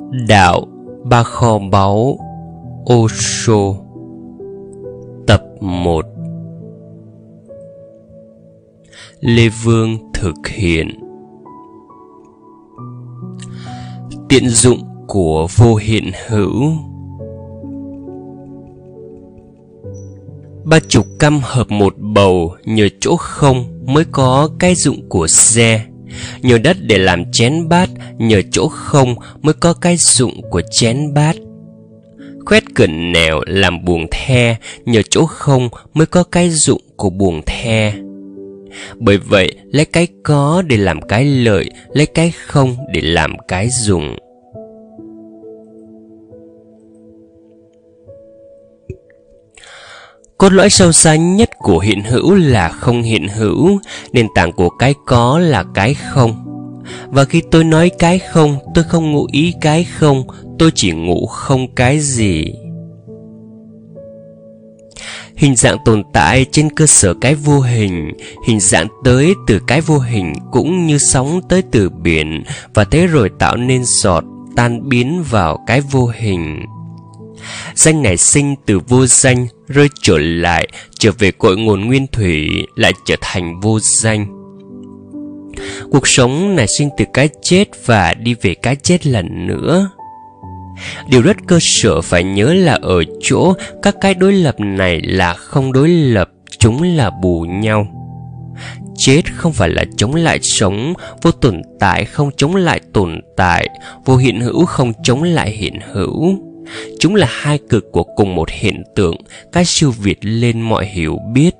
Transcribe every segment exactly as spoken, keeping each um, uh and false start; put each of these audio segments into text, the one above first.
Đạo Ba Kho Báu Osho. Tập một. Lê Vương thực hiện. Tiện dụng của vô hiện hữu. Ba chục căm hợp một bầu, nhờ chỗ không mới có cái dụng của xe. Nhờ đất để làm chén bát, nhờ chỗ không mới có cái dụng của chén bát. Khoét cẩn nẻo làm buồng the, nhờ chỗ không mới có cái dụng của buồng the. Bởi vậy, lấy cái có để làm cái lợi, lấy cái không để làm cái dụng. Cốt lõi sâu xa nhất của hiện hữu là không hiện hữu, nền tảng của cái có là cái không. Và khi tôi nói cái không, tôi không ngụ ý cái không, tôi chỉ ngụ không cái gì. Hình dạng tồn tại trên cơ sở cái vô hình, hình dạng tới từ cái vô hình cũng như sóng tới từ biển, và thế rồi tạo nên giọt tan biến vào cái vô hình. Danh nảy sinh từ vô danh, rơi trở lại, trở về cội nguồn nguyên thủy, lại trở thành vô danh. Cuộc sống nảy sinh từ cái chết và đi về cái chết lần nữa. Điều rất cơ sở phải nhớ là ở chỗ các cái đối lập này là không đối lập, chúng là bù nhau. Chết không phải là chống lại sống, vô tồn tại không chống lại tồn tại, vô hiện hữu không chống lại hiện hữu. Chúng là hai cực của cùng một hiện tượng, cái siêu việt lên mọi hiểu biết.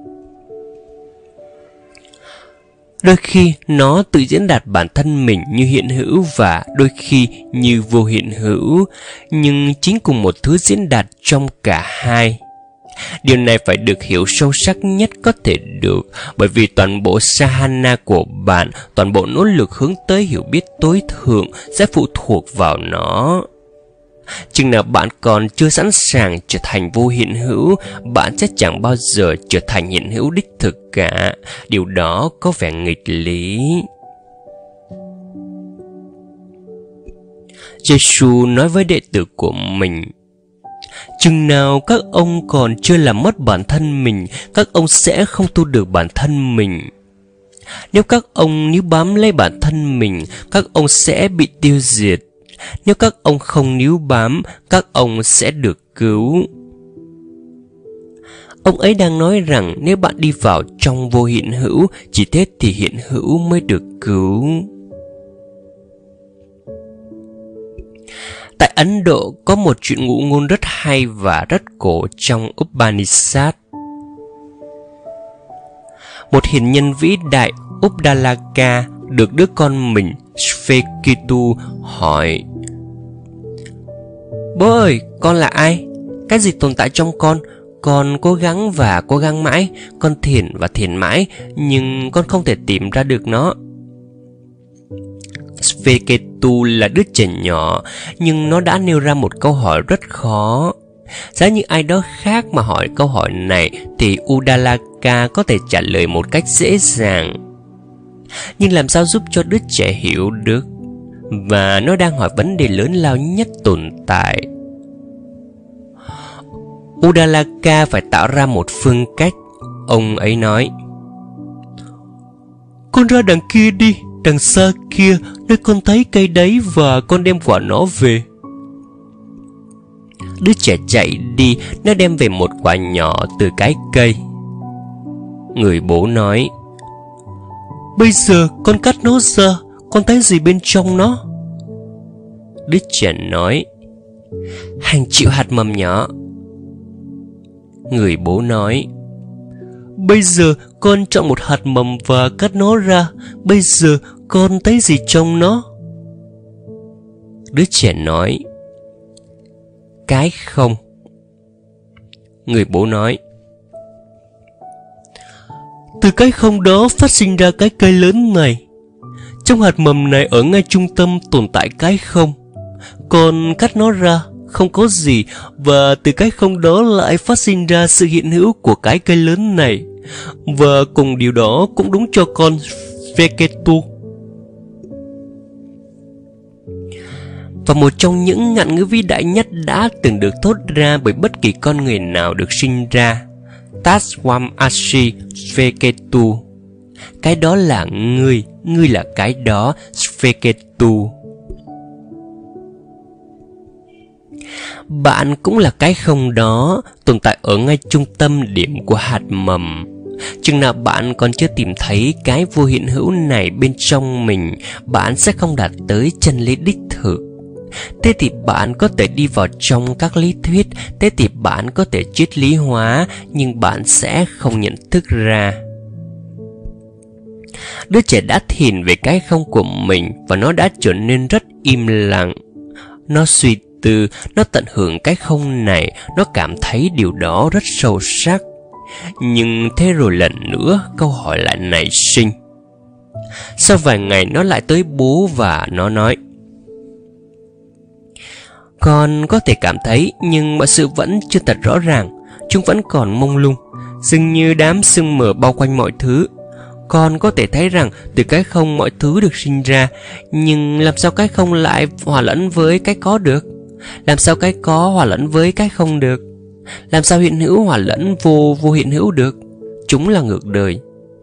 Đôi khi nó tự diễn đạt bản thân mình như hiện hữu và đôi khi như vô hiện hữu, nhưng chính cùng một thứ diễn đạt trong cả hai. Điều này phải được hiểu sâu sắc nhất có thể được, bởi vì toàn bộ Sahana của bạn, toàn bộ nỗ lực hướng tới hiểu biết tối thượng sẽ phụ thuộc vào nó. Chừng nào bạn còn chưa sẵn sàng trở thành vô hiện hữu, bạn sẽ chẳng bao giờ trở thành hiện hữu đích thực cả. Điều đó có vẻ nghịch lý. Giê-xu nói với đệ tử của mình: chừng nào các ông còn chưa làm mất bản thân mình, các ông sẽ không tu được bản thân mình. Nếu các ông níu bám lấy bản thân mình, các ông sẽ bị tiêu diệt. Nếu các ông không níu bám, các ông sẽ được cứu. Ông ấy đang nói rằng nếu bạn đi vào trong vô hiện hữu, chỉ thế thì hiện hữu mới được cứu. Tại Ấn Độ có một chuyện ngụ ngôn rất hay và rất cổ trong Upanishad. Một hiền nhân vĩ đại Uddalaka được đứa con mình Sveketu hỏi: bố ơi, con là ai? Cái gì tồn tại trong con? Con cố gắng và cố gắng mãi, con thiền và thiền mãi, nhưng con không thể tìm ra được nó. Sveketu là đứa trẻ nhỏ, nhưng nó đã nêu ra một câu hỏi rất khó. Giá như ai đó khác mà hỏi câu hỏi này thì Uddalaka có thể trả lời một cách dễ dàng. Nhưng làm sao giúp cho đứa trẻ hiểu được? Và nó đang hỏi vấn đề lớn lao nhất tồn tại. Uddalaka phải tạo ra một phương cách. Ông ấy nói: con ra đằng kia đi, đằng xa kia, nơi con thấy cây đấy, và con đem quả nó về. Đứa trẻ chạy đi, nó đem về một quả nhỏ từ cái cây. Người bố nói: bây giờ con cắt nó ra, con thấy gì bên trong nó? Đứa trẻ nói: hàng triệu hạt mầm nhỏ. Người bố nói: bây giờ con chọn một hạt mầm và cắt nó ra, bây giờ con thấy gì trong nó? Đứa trẻ nói: cái không. Người bố nói: từ cái không đó phát sinh ra cái cây lớn này. Trong hạt mầm này ở ngay trung tâm tồn tại cái không. Con cắt nó ra, không có gì, và từ cái không đó lại phát sinh ra sự hiện hữu của cái cây lớn này. Và cùng điều đó cũng đúng cho con Sveketu. và một trong những ngạn ngữ vĩ đại nhất đã từng được thốt ra bởi bất kỳ con người nào được sinh ra. Taswam Ashi Sveketu. Cái đó là ngươi, ngươi là cái đó, Sveketu. Bạn cũng là cái không đó, tồn tại ở ngay trung tâm điểm của hạt mầm. Chừng nào bạn còn chưa tìm thấy cái vô hiện hữu này bên trong mình, bạn sẽ không đạt tới chân lý đích thực. Thế thì bạn có thể đi vào trong các lý thuyết, thế thì bạn có thể triết lý hóa, nhưng bạn sẽ không nhận thức ra. Đứa trẻ đã thìn về cái không của mình và nó đã trở nên rất im lặng. Nó suy tư, nó tận hưởng cái không này, nó cảm thấy điều đó rất sâu sắc. Nhưng thế rồi lần nữa câu hỏi lại nảy sinh. Sau vài ngày nó lại tới bố và nó nói: con có thể cảm thấy, nhưng mọi sự vẫn chưa thật rõ ràng. Chúng vẫn còn mông lung, dường như đám sương mờ bao quanh mọi thứ. Con có thể thấy rằng từ cái không mọi thứ được sinh ra, nhưng làm sao cái không lại hòa lẫn với cái có được? Làm sao cái có hòa lẫn với cái không được? Làm sao hiện hữu hòa lẫn vô vô hiện hữu được? Chúng là ngược đời.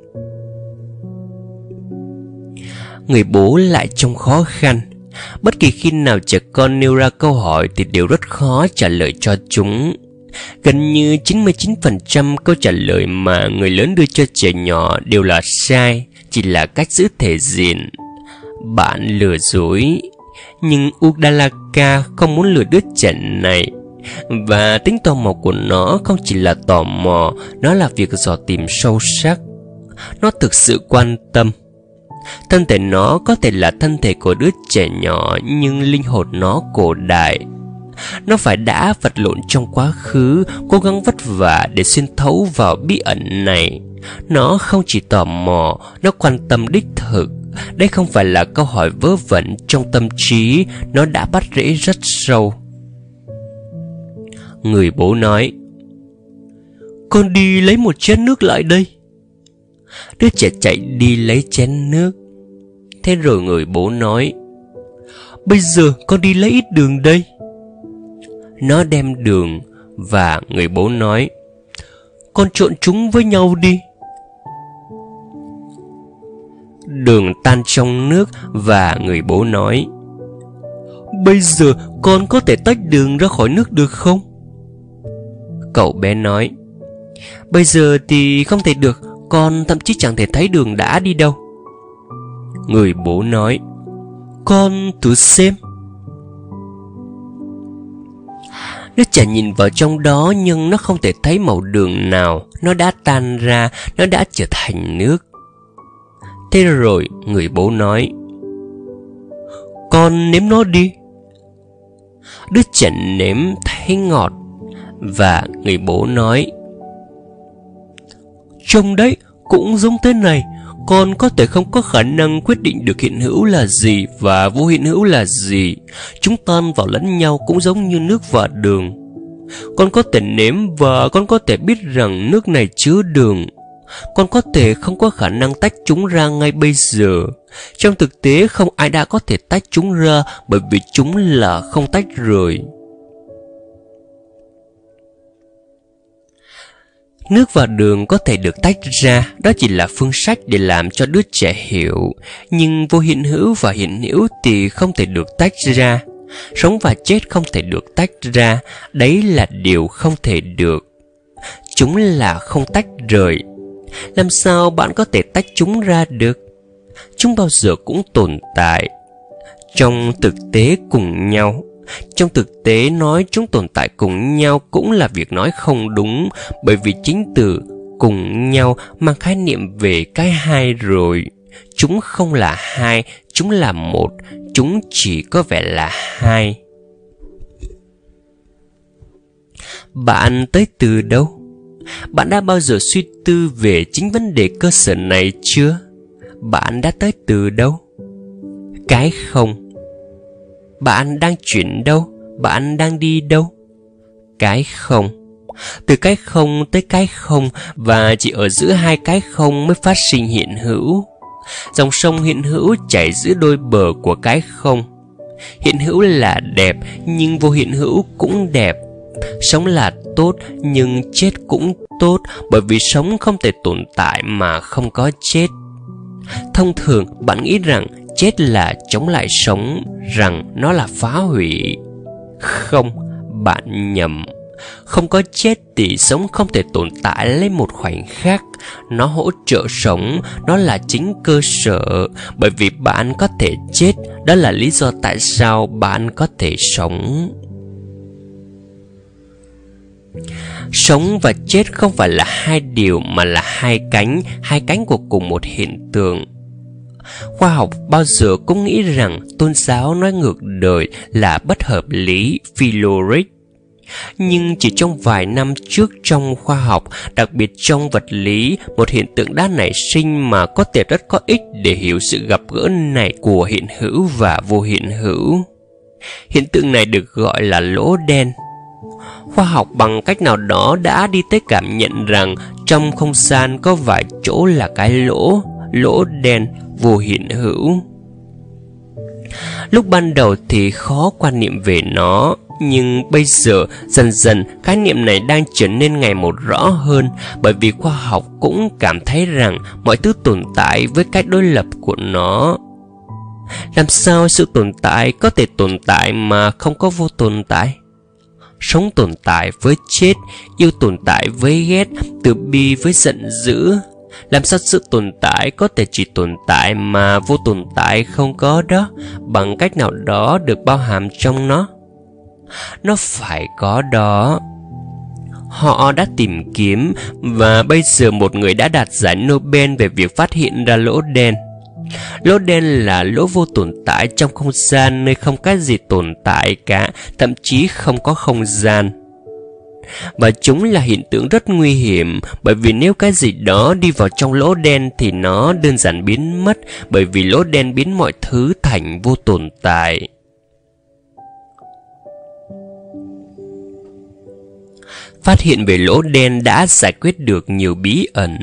Người bố lại trông khó khăn. Bất kỳ khi nào trẻ con nêu ra câu hỏi thì đều rất khó trả lời cho chúng. Gần như chín mươi chín phần trăm câu trả lời mà người lớn đưa cho trẻ nhỏ đều là sai, chỉ là cách giữ thể diện. Bạn lừa dối. Nhưng Udalaka không muốn lừa đứa trẻ này. Và tính tò mò của nó không chỉ là tò mò, nó là việc dò tìm sâu sắc. Nó thực sự quan tâm. Thân thể nó có thể là thân thể của đứa trẻ nhỏ, nhưng linh hồn nó cổ đại. Nó phải đã vật lộn trong quá khứ, cố gắng vất vả để xuyên thấu vào bí ẩn này. Nó không chỉ tò mò, nó quan tâm đích thực. Đây không phải là câu hỏi vớ vẩn trong tâm trí, nó đã bắt rễ rất sâu. Người bố nói: con đi lấy một chén nước lại đây. Đứa trẻ chạy đi lấy chén nước. Thế rồi người bố nói: bây giờ con đi lấy ít đường đây. Nó đem đường và người bố nói: con trộn chúng với nhau đi. Đường tan trong nước và người bố nói: bây giờ con có thể tách đường ra khỏi nước được không? Cậu bé nói: bây giờ thì không thể được, con thậm chí chẳng thể thấy đường đã đi đâu. Người bố nói: con thử xem. Đứa trẻ nhìn vào trong đó nhưng nó không thể thấy màu đường nào. Nó đã tan ra, nó đã trở thành nước. Thế rồi người bố nói: con nếm nó đi. Đứa trẻ nếm thấy ngọt. Và người bố nói: trông đấy, cũng giống thế này. Con có thể không có khả năng quyết định được hiện hữu là gì và vô hiện hữu là gì. Chúng tan vào lẫn nhau cũng giống như nước và đường. Con có thể nếm và con có thể biết rằng nước này chứa đường. Con có thể không có khả năng tách chúng ra ngay bây giờ. Trong thực tế không ai đã có thể tách chúng ra, bởi vì chúng là không tách rời. Nước và đường có thể được tách ra, đó chỉ là phương sách để làm cho đứa trẻ hiểu. Nhưng vô hiện hữu và hiện hữu thì không thể được tách ra. Sống và chết không thể được tách ra, đấy là điều không thể được. Chúng là không tách rời. Làm sao bạn có thể tách chúng ra được? Chúng bao giờ cũng tồn tại trong thực tế cùng nhau. Trong thực tế nói chúng tồn tại cùng nhau cũng là việc nói không đúng, bởi vì chính từ cùng nhau mang khái niệm về cái hai rồi. Chúng không là hai, chúng là một, chúng chỉ có vẻ là hai. Bạn tới từ đâu? Bạn đã bao giờ suy tư về chính vấn đề cơ sở này chưa? Bạn đã tới từ đâu? Cái không. Bạn đang chuyển đâu? Bạn đang đi đâu? Cái không. Từ cái không tới cái không, và chỉ ở giữa hai cái không mới phát sinh hiện hữu. Dòng sông hiện hữu chảy giữa đôi bờ của cái không. Hiện hữu là đẹp, nhưng vô hiện hữu cũng đẹp. Sống là tốt, nhưng chết cũng tốt, bởi vì sống không thể tồn tại mà không có chết. Thông thường bạn nghĩ rằng chết là chống lại sống, rằng nó là phá hủy. Không, bạn nhầm. Không có chết thì sống không thể tồn tại lấy một khoảnh khắc. Nó hỗ trợ sống, nó là chính cơ sở. Bởi vì bạn có thể chết, đó là lý do tại sao bạn có thể sống. Sống và chết không phải là hai điều mà là hai cánh, hai cánh của cùng một hiện tượng. Khoa học bao giờ cũng nghĩ rằng tôn giáo nói ngược đời là bất hợp lý, philoric. Nhưng chỉ trong vài năm trước trong khoa học, đặc biệt trong vật lý, một hiện tượng đã nảy sinh mà có thể rất có ích để hiểu sự gặp gỡ này của hiện hữu và vô hiện hữu. Hiện tượng này được gọi là lỗ đen. Khoa học bằng cách nào đó đã đi tới cảm nhận rằng trong không gian có vài chỗ là cái lỗ, lỗ đen vô hiện hữu. Lúc ban đầu thì khó quan niệm về nó, nhưng bây giờ dần dần khái niệm này đang trở nên ngày một rõ hơn, bởi vì khoa học cũng cảm thấy rằng mọi thứ tồn tại với cái đối lập của nó. Làm sao sự tồn tại có thể tồn tại mà không có vô tồn tại? Sống tồn tại với chết, yêu tồn tại với ghét, từ bi với giận dữ. Làm sao sự tồn tại có thể chỉ tồn tại mà vô tồn tại không có đó, bằng cách nào đó được bao hàm trong nó? Nó phải có đó. Họ đã tìm kiếm, và bây giờ một người đã đạt giải Nobel về việc phát hiện ra lỗ đen. Lỗ đen là lỗ vô tồn tại trong không gian, nơi không có gì tồn tại cả, thậm chí không có không gian. Và chúng là hiện tượng rất nguy hiểm, bởi vì nếu cái gì đó đi vào trong lỗ đen thì nó đơn giản biến mất, bởi vì lỗ đen biến mọi thứ thành vô tồn tại. Phát hiện về lỗ đen đã giải quyết được nhiều bí ẩn.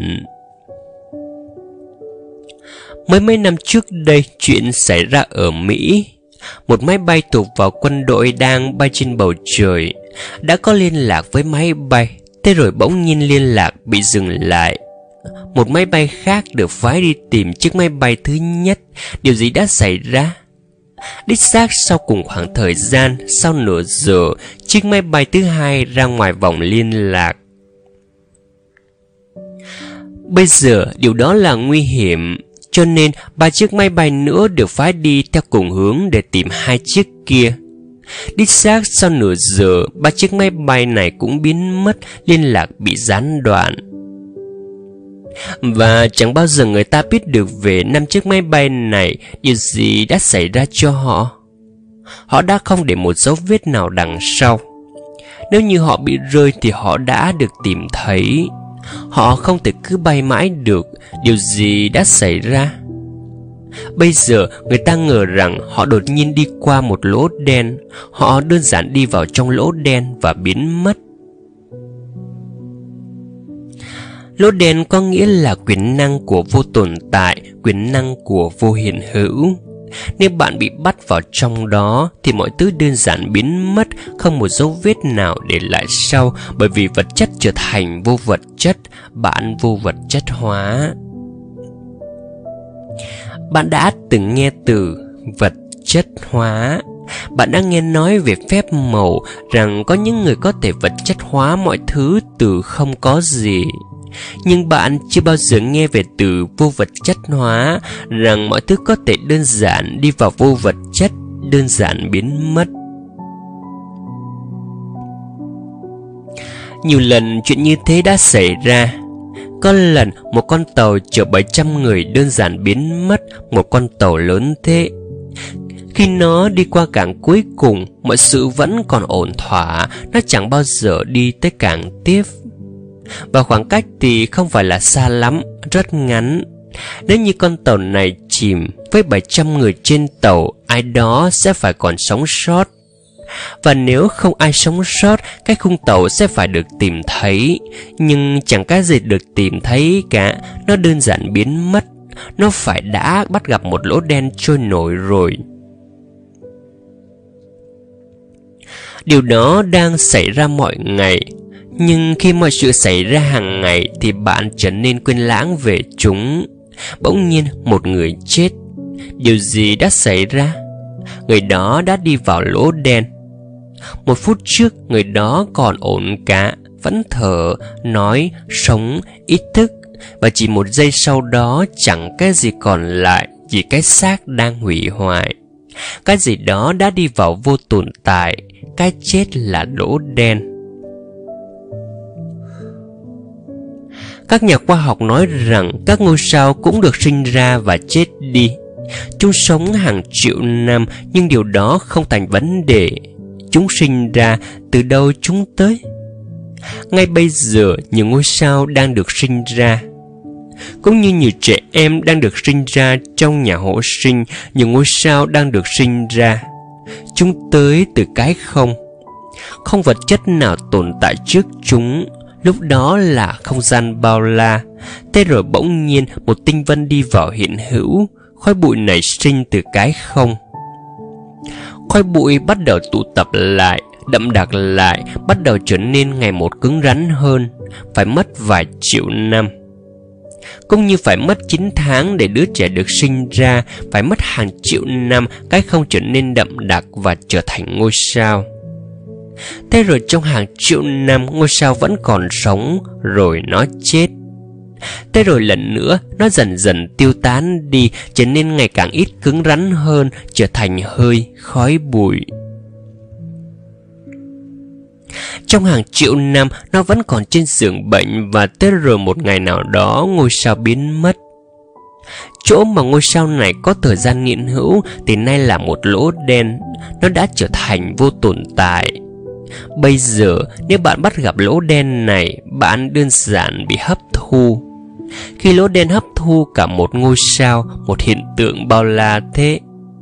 Mới mấy năm trước đây, chuyện xảy ra ở Mỹ. Một máy bay thuộc vào quân đội đang bay trên bầu trời. Đã có liên lạc với máy bay, thế rồi bỗng nhiên liên lạc bị dừng lại. Một máy bay khác được phái đi tìm chiếc máy bay thứ nhất. Điều gì đã xảy ra? Đích xác sau cùng khoảng thời gian, sau nửa giờ, chiếc máy bay thứ hai ra ngoài vòng liên lạc. Bây giờ điều đó là nguy hiểm, cho nên ba chiếc máy bay nữa được phái đi theo cùng hướng để tìm hai chiếc kia. Đích xác sau nửa giờ, ba chiếc máy bay này cũng biến mất, liên lạc bị gián đoạn. Và chẳng bao giờ người ta biết được về năm chiếc máy bay này, điều gì đã xảy ra cho họ. Họ đã không để một dấu vết nào đằng sau. Nếu như họ bị rơi thì họ đã được tìm thấy. Họ không thể cứ bay mãi được, điều gì đã xảy ra? Bây giờ người ta ngờ rằng họ đột nhiên đi qua một lỗ đen. Họ đơn giản đi vào trong lỗ đen và biến mất. Lỗ đen có nghĩa là quyền năng của vô tồn tại, quyền năng của vô hiện hữu. Nếu bạn bị bắt vào trong đó thì mọi thứ đơn giản biến mất, không một dấu vết nào để lại sau, bởi vì vật chất trở thành vô vật chất, bạn vô vật chất hóa. Bạn đã từng nghe từ vật chất hóa. Bạn đã nghe nói về phép màu, rằng có những người có thể vật chất hóa mọi thứ từ không có gì. Nhưng bạn chưa bao giờ nghe về từ vô vật chất hóa, rằng mọi thứ có thể đơn giản đi vào vô vật chất, đơn giản biến mất. Nhiều lần chuyện như thế đã xảy ra. Có lần một con tàu chở bảy trăm người đơn giản biến mất, một con tàu lớn thế. Khi nó đi qua cảng cuối cùng, mọi sự vẫn còn ổn thỏa, nó chẳng bao giờ đi tới cảng tiếp. Và khoảng cách thì không phải là xa lắm, rất ngắn. Nếu như con tàu này chìm với bảy trăm người trên tàu, ai đó sẽ phải còn sống sót. Và nếu không ai sống sót, cái khung tàu sẽ phải được tìm thấy. Nhưng chẳng cái gì được tìm thấy cả, nó đơn giản biến mất. Nó phải đã bắt gặp một lỗ đen trôi nổi rồi. Điều đó đang xảy ra mọi ngày. Nhưng khi mọi sự xảy ra hàng ngày thì bạn trở nên quên lãng về chúng. Bỗng nhiên một người chết. Điều gì đã xảy ra? Người đó đã đi vào lỗ đen. Một phút trước người đó còn ổn cả, vẫn thở, nói, sống, ý thức. Và chỉ một giây sau đó chẳng cái gì còn lại, chỉ cái xác đang hủy hoại. Cái gì đó đã đi vào vô tồn tại. Cái chết là lỗ đen. Các nhà khoa học nói rằng các ngôi sao cũng được sinh ra và chết đi. Chúng sống hàng triệu năm, nhưng điều đó không thành vấn đề. Chúng sinh ra, từ đâu chúng tới? Ngay bây giờ, nhiều ngôi sao đang được sinh ra. Cũng như nhiều trẻ em đang được sinh ra trong nhà hộ sinh, nhiều ngôi sao đang được sinh ra. Chúng tới từ cái không. Không vật chất nào tồn tại trước chúng. Lúc đó là không gian bao la. Thế rồi bỗng nhiên một tinh vân đi vào hiện hữu. Khói bụi nảy sinh từ cái không. Khói bụi bắt đầu tụ tập lại, đậm đặc lại, bắt đầu trở nên ngày một cứng rắn hơn. Phải mất vài triệu năm. Cũng như phải mất chín tháng để đứa trẻ được sinh ra, phải mất hàng triệu năm cái không trở nên đậm đặc và trở thành ngôi sao. Thế rồi trong hàng triệu năm ngôi sao vẫn còn sống, rồi nó chết. Thế rồi lần nữa nó dần dần tiêu tán đi, trở nên ngày càng ít cứng rắn hơn, trở thành hơi, khói bụi. Trong hàng triệu năm nó vẫn còn trên giường bệnh, và tới rồi một ngày nào đó ngôi sao biến mất. Chỗ mà ngôi sao này có thời gian hiện hữu thì nay là một lỗ đen. Nó đã trở thành vô tồn tại. Bây giờ nếu bạn bắt gặp lỗ đen này, bạn đơn giản bị hấp thu. Khi lỗ đen hấp thu cả một ngôi sao, một hiện tượng bao la thế.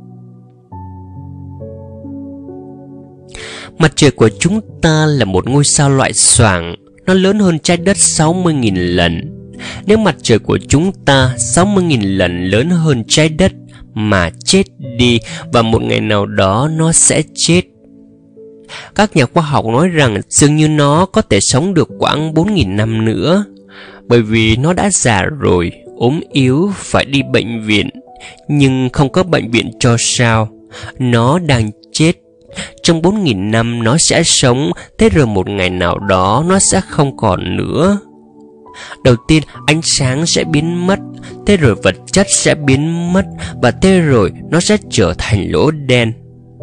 Mặt trời của chúng ta là một ngôi sao loại xoàng. Nó lớn hơn trái đất sáu mươi nghìn lần. Nếu mặt trời của chúng ta sáu mươi nghìn lần lớn hơn trái đất mà chết đi, và một ngày nào đó nó sẽ chết. Các nhà khoa học nói rằng dường như nó có thể sống được khoảng bốn nghìn năm nữa. Bởi vì nó đã già rồi, ốm yếu, phải đi bệnh viện. Nhưng không có bệnh viện cho sao. Nó đang chết. Trong bốn nghìn năm nó sẽ sống. Thế rồi một ngày nào đó nó sẽ không còn nữa. Đầu tiên ánh sáng sẽ biến mất. Thế rồi vật chất sẽ biến mất. Và thế rồi nó sẽ trở thành lỗ đen.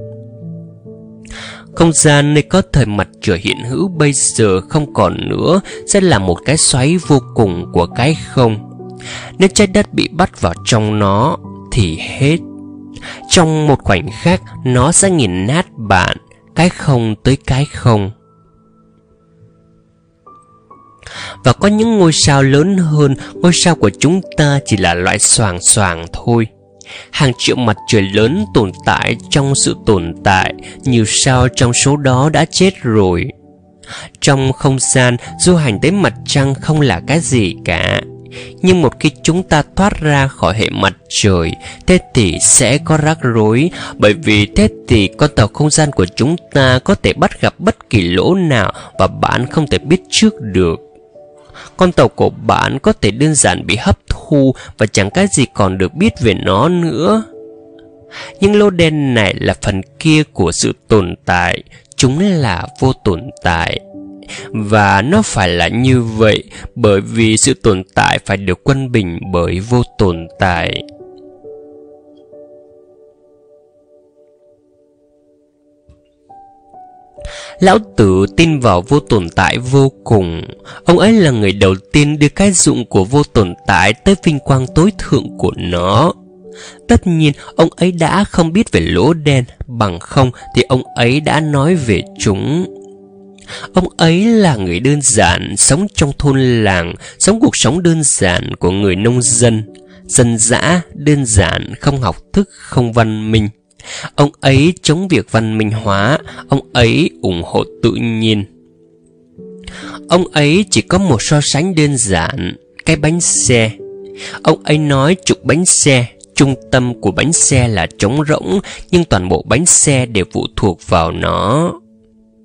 Không gian nơi có thời mặt trời hiện hữu bây giờ không còn nữa, sẽ là một cái xoáy vô cùng của cái không. Nếu trái đất bị bắt vào trong nó thì hết. Trong một khoảnh khắc nó sẽ nghiền nát bạn, cái không tới cái không. Và có những ngôi sao lớn hơn, ngôi sao của chúng ta chỉ là loại xoàng xoàng thôi. Hàng triệu mặt trời lớn tồn tại trong sự tồn tại, nhiều sao trong số đó đã chết rồi. Trong không gian, du hành tới mặt trăng không là cái gì cả. Nhưng một khi chúng ta thoát ra khỏi hệ mặt trời, thế thì sẽ có rắc rối. Bởi vì thế thì con tàu không gian của chúng ta có thể bắt gặp bất kỳ lỗ nào và bạn không thể biết trước được. Con tàu của bạn có thể đơn giản bị hấp thu và chẳng cái gì còn được biết về nó nữa. Nhưng lỗ đen này là phần kia của sự tồn tại. Chúng là vô tồn tại. Và nó phải là như vậy, bởi vì sự tồn tại phải được quân bình bởi vô tồn tại. Lão Tử tin vào vô tồn tại vô cùng. Ông ấy là người đầu tiên đưa cái dụng của vô tồn tại tới vinh quang tối thượng của nó. Tất nhiên ông ấy đã không biết về lỗ đen, bằng không thì ông ấy đã nói về chúng. Ông ấy là người đơn giản, sống trong thôn làng, sống cuộc sống đơn giản của người nông dân, dân dã, đơn giản, không học thức, không văn minh. Ông ấy chống việc văn minh hóa, ông ấy ủng hộ tự nhiên. Ông ấy chỉ có một so sánh đơn giản, cái bánh xe. Ông ấy nói trục bánh xe, trung tâm của bánh xe là trống rỗng, nhưng toàn bộ bánh xe đều phụ thuộc vào nó.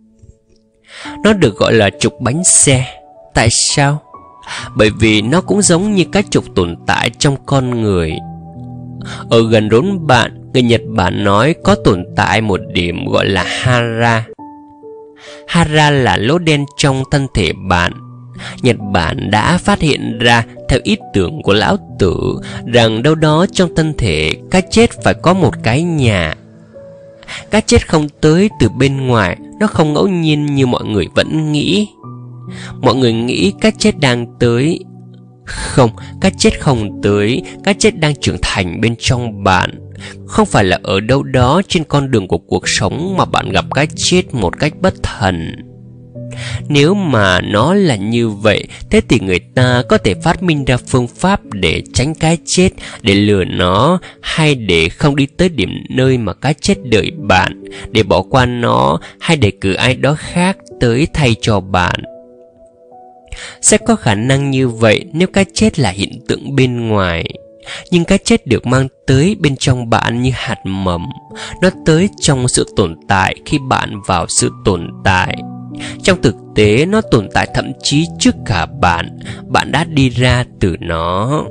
Nó được gọi là trục bánh xe. Tại sao? Bởi vì nó cũng giống như các trục tồn tại trong con người. Ở gần rốn bạn, người Nhật Bản nói có tồn tại một điểm gọi là hara. Hara là lỗ đen trong thân thể bạn. Nhật Bản đã phát hiện ra, theo ý tưởng của lão tử, rằng đâu đó trong thân thể cái chết phải có một cái nhà. Cái chết không tới từ bên ngoài, nó không ngẫu nhiên như mọi người vẫn nghĩ. Mọi người nghĩ cái chết đang tới. Không, cái chết không tới, cái chết đang trưởng thành bên trong bạn. Không phải là ở đâu đó trên con đường của cuộc sống mà bạn gặp cái chết một cách bất thần. Nếu mà nó là như vậy, thế thì người ta có thể phát minh ra phương pháp để tránh cái chết, để lừa nó, hay để không đi tới điểm nơi mà cái chết đợi bạn, để bỏ qua nó, hay để cử ai đó khác tới thay cho bạn. Sẽ có khả năng như vậy nếu cái chết là hiện tượng bên ngoài. Nhưng cái chết được mang tới bên trong bạn như hạt mầm. Nó tới trong sự tồn tại khi bạn vào sự tồn tại. Trong thực tế, nó tồn tại thậm chí trước cả bạn. Bạn đã đi ra từ nó.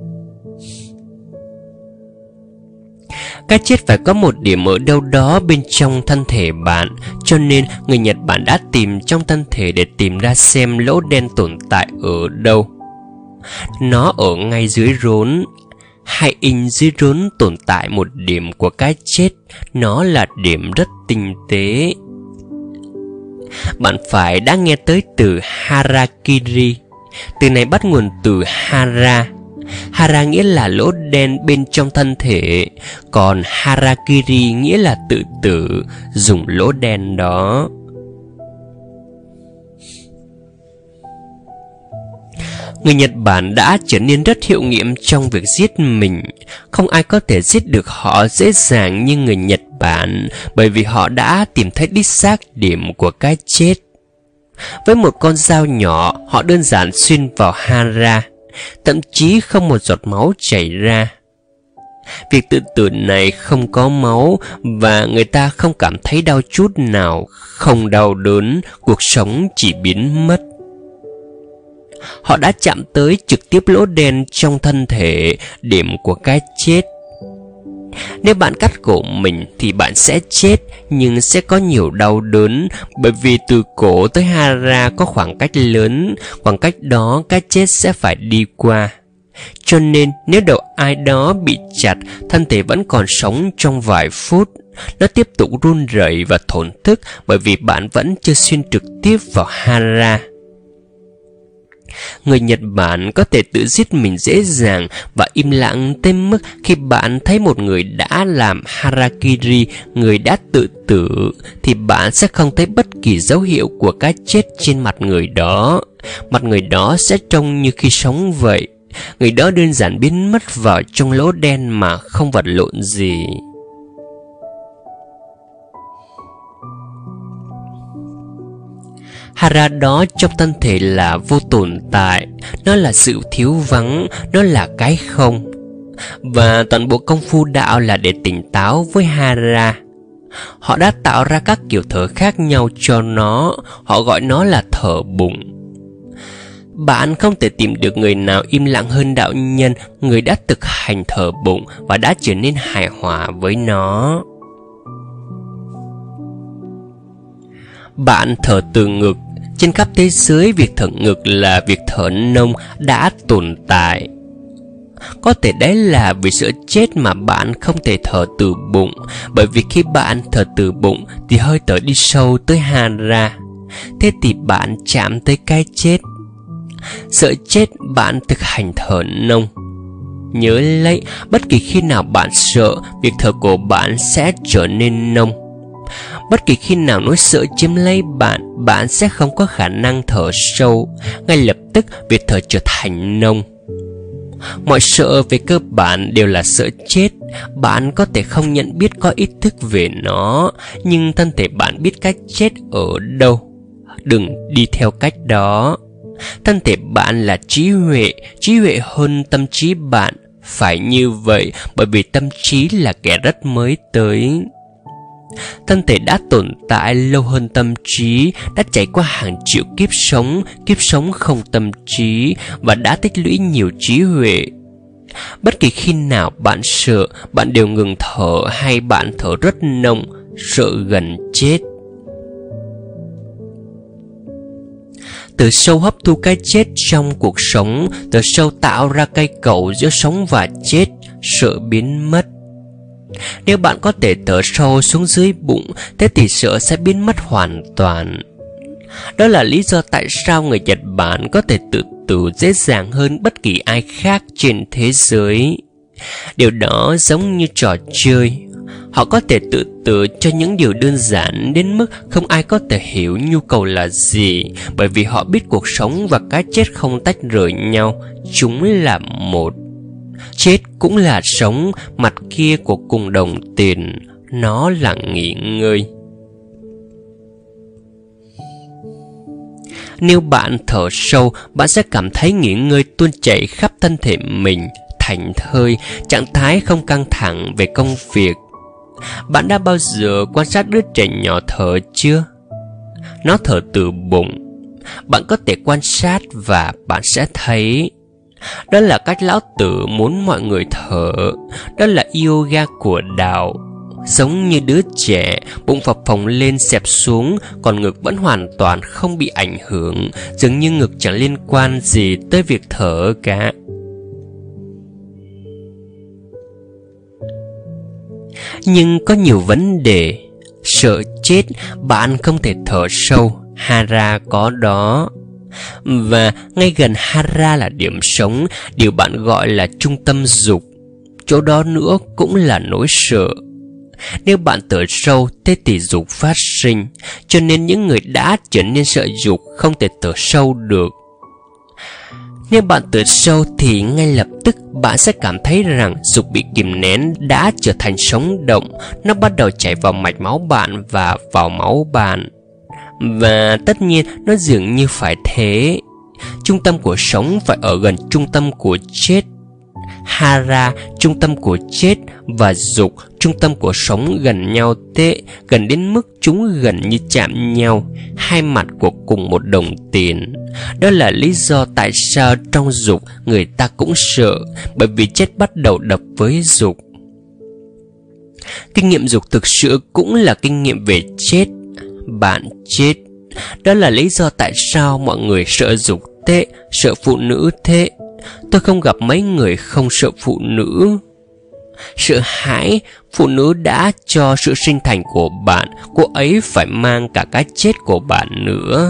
Cái chết phải có một điểm ở đâu đó bên trong thân thể bạn. Cho nên người Nhật Bản đã tìm trong thân thể để tìm ra xem lỗ đen tồn tại ở đâu. Nó ở ngay dưới rốn. Hai inch dưới rốn tồn tại một điểm của cái chết. Nó là điểm rất tinh tế. Bạn phải đã nghe tới từ harakiri. Từ này bắt nguồn từ hara. Hara nghĩa là lỗ đen bên trong thân thể, còn harakiri nghĩa là tự tử, dùng lỗ đen đó. Người Nhật Bản đã trở nên rất hiệu nghiệm trong việc giết mình. Không ai có thể giết được họ dễ dàng như người Nhật Bản, bởi vì họ đã tìm thấy đích xác điểm của cái chết. Với một con dao nhỏ, họ đơn giản xuyên vào hara, thậm chí không một giọt máu chảy ra. Việc tự tử này không có máu và người ta không cảm thấy đau chút nào, không đau đớn, cuộc sống chỉ biến mất. Họ đã chạm tới trực tiếp lỗ đen trong thân thể, điểm của cái chết. Nếu bạn cắt cổ mình thì bạn sẽ chết, nhưng sẽ có nhiều đau đớn, bởi vì từ cổ tới hara có khoảng cách lớn, khoảng cách đó cái chết sẽ phải đi qua. Cho nên nếu đầu ai đó bị chặt, thân thể vẫn còn sống trong vài phút. Nó tiếp tục run rẩy và thổn thức bởi vì bạn vẫn chưa xuyên trực tiếp vào hara. Người Nhật Bản có thể tự giết mình dễ dàng và im lặng tới mức khi bạn thấy một người đã làm harakiri, người đã tự tử, thì bạn sẽ không thấy bất kỳ dấu hiệu của cái chết trên mặt người đó. Mặt người đó sẽ trông như khi sống vậy. Người đó đơn giản biến mất vào trong lỗ đen mà không vật lộn gì. Hara đó trong thân thể là vô tồn tại. Nó là sự thiếu vắng. Nó là cái không. Và toàn bộ công phu đạo là để tỉnh táo với hara. Họ đã tạo ra các kiểu thở khác nhau cho nó. Họ gọi nó là thở bụng. Bạn không thể tìm được người nào im lặng hơn đạo nhân, người đã thực hành thở bụng và đã trở nên hài hòa với nó. Bạn thở từ ngực. Trên khắp thế giới, việc thở ngực là việc thở nông đã tồn tại. Có thể đấy là vì sợ chết mà bạn không thể thở từ bụng, bởi vì khi bạn thở từ bụng thì hơi thở đi sâu tới hara. Thế thì bạn chạm tới cái chết. Sợ chết, bạn thực hành thở nông. Nhớ lấy, bất kỳ khi nào bạn sợ, việc thở của bạn sẽ trở nên nông. Bất kỳ khi nào nỗi sợ chiếm lấy bạn, bạn sẽ không có khả năng thở sâu. Ngay lập tức, việc thở trở thành nông. Mọi sợ về cơ bản đều là sợ chết. Bạn có thể không nhận biết có ý thức về nó, nhưng thân thể bạn biết cách chết ở đâu. Đừng đi theo cách đó. Thân thể bạn là trí huệ, trí huệ hơn tâm trí bạn. Phải như vậy, bởi vì tâm trí là kẻ rất mới tới. Thân thể đã tồn tại lâu hơn tâm trí, đã trải qua hàng triệu kiếp sống, kiếp sống không tâm trí, và đã tích lũy nhiều trí huệ. Bất kỳ khi nào bạn sợ, bạn đều ngừng thở, hay bạn thở rất nồng, sợ gần chết. Từ sâu hấp thu cái chết trong cuộc sống, từ sâu tạo ra cây cầu giữa sống và chết, sợ biến mất. Nếu bạn có thể thở sâu xuống dưới bụng, thế thì sợ sẽ biến mất hoàn toàn. Đó là lý do tại sao người Nhật Bản có thể tự tử dễ dàng hơn bất kỳ ai khác trên thế giới. Điều đó giống như trò chơi. Họ có thể tự tử cho những điều đơn giản đến mức không ai có thể hiểu nhu cầu là gì, bởi vì họ biết cuộc sống và cái chết không tách rời nhau, chúng là một. Chết cũng là sống, mặt kia của cùng đồng tiền, nó là nghỉ ngơi. Nếu bạn thở sâu, bạn sẽ cảm thấy nghỉ ngơi tuôn chảy khắp thân thể mình, thảnh thơi, trạng thái không căng thẳng về công việc. Bạn đã bao giờ quan sát đứa trẻ nhỏ thở chưa? Nó thở từ bụng. Bạn có thể quan sát và bạn sẽ thấy. Đó là cách lão tử muốn mọi người thở. Đó là yoga của đạo. Giống như đứa trẻ, bụng phập phồng lên xẹp xuống, còn ngực vẫn hoàn toàn không bị ảnh hưởng, dường như ngực chẳng liên quan gì tới việc thở cả. Nhưng có nhiều vấn đề. Sợ chết, bạn không thể thở sâu, Hara có đó. Và ngay gần Hara là điểm sống, điều bạn gọi là trung tâm dục. Chỗ đó nữa cũng là nỗi sợ. Nếu bạn thở sâu, thế thì dục phát sinh. Cho nên những người đã trở nên sợ dục không thể thở sâu được. Nếu bạn thở sâu thì ngay lập tức bạn sẽ cảm thấy rằng dục bị kìm nén đã trở thành sống động. Nó bắt đầu chảy vào mạch máu bạn và vào máu bạn. Và tất nhiên nó dường như phải thế. Trung tâm của sống phải ở gần trung tâm của chết. Hara, trung tâm của chết, và dục, trung tâm của sống gần nhau thế, gần đến mức chúng gần như chạm nhau, hai mặt của cùng một đồng tiền. Đó là lý do tại sao trong dục người ta cũng sợ, bởi vì chết bắt đầu đập với dục. Kinh nghiệm dục thực sự cũng là kinh nghiệm về chết. Bạn chết. Đó là lý do tại sao mọi người sợ dục thế, sợ phụ nữ thế. Tôi không gặp mấy người không sợ phụ nữ. Sợ hãi, phụ nữ đã cho sự sinh thành của bạn, cô ấy phải mang cả cái chết của bạn nữa.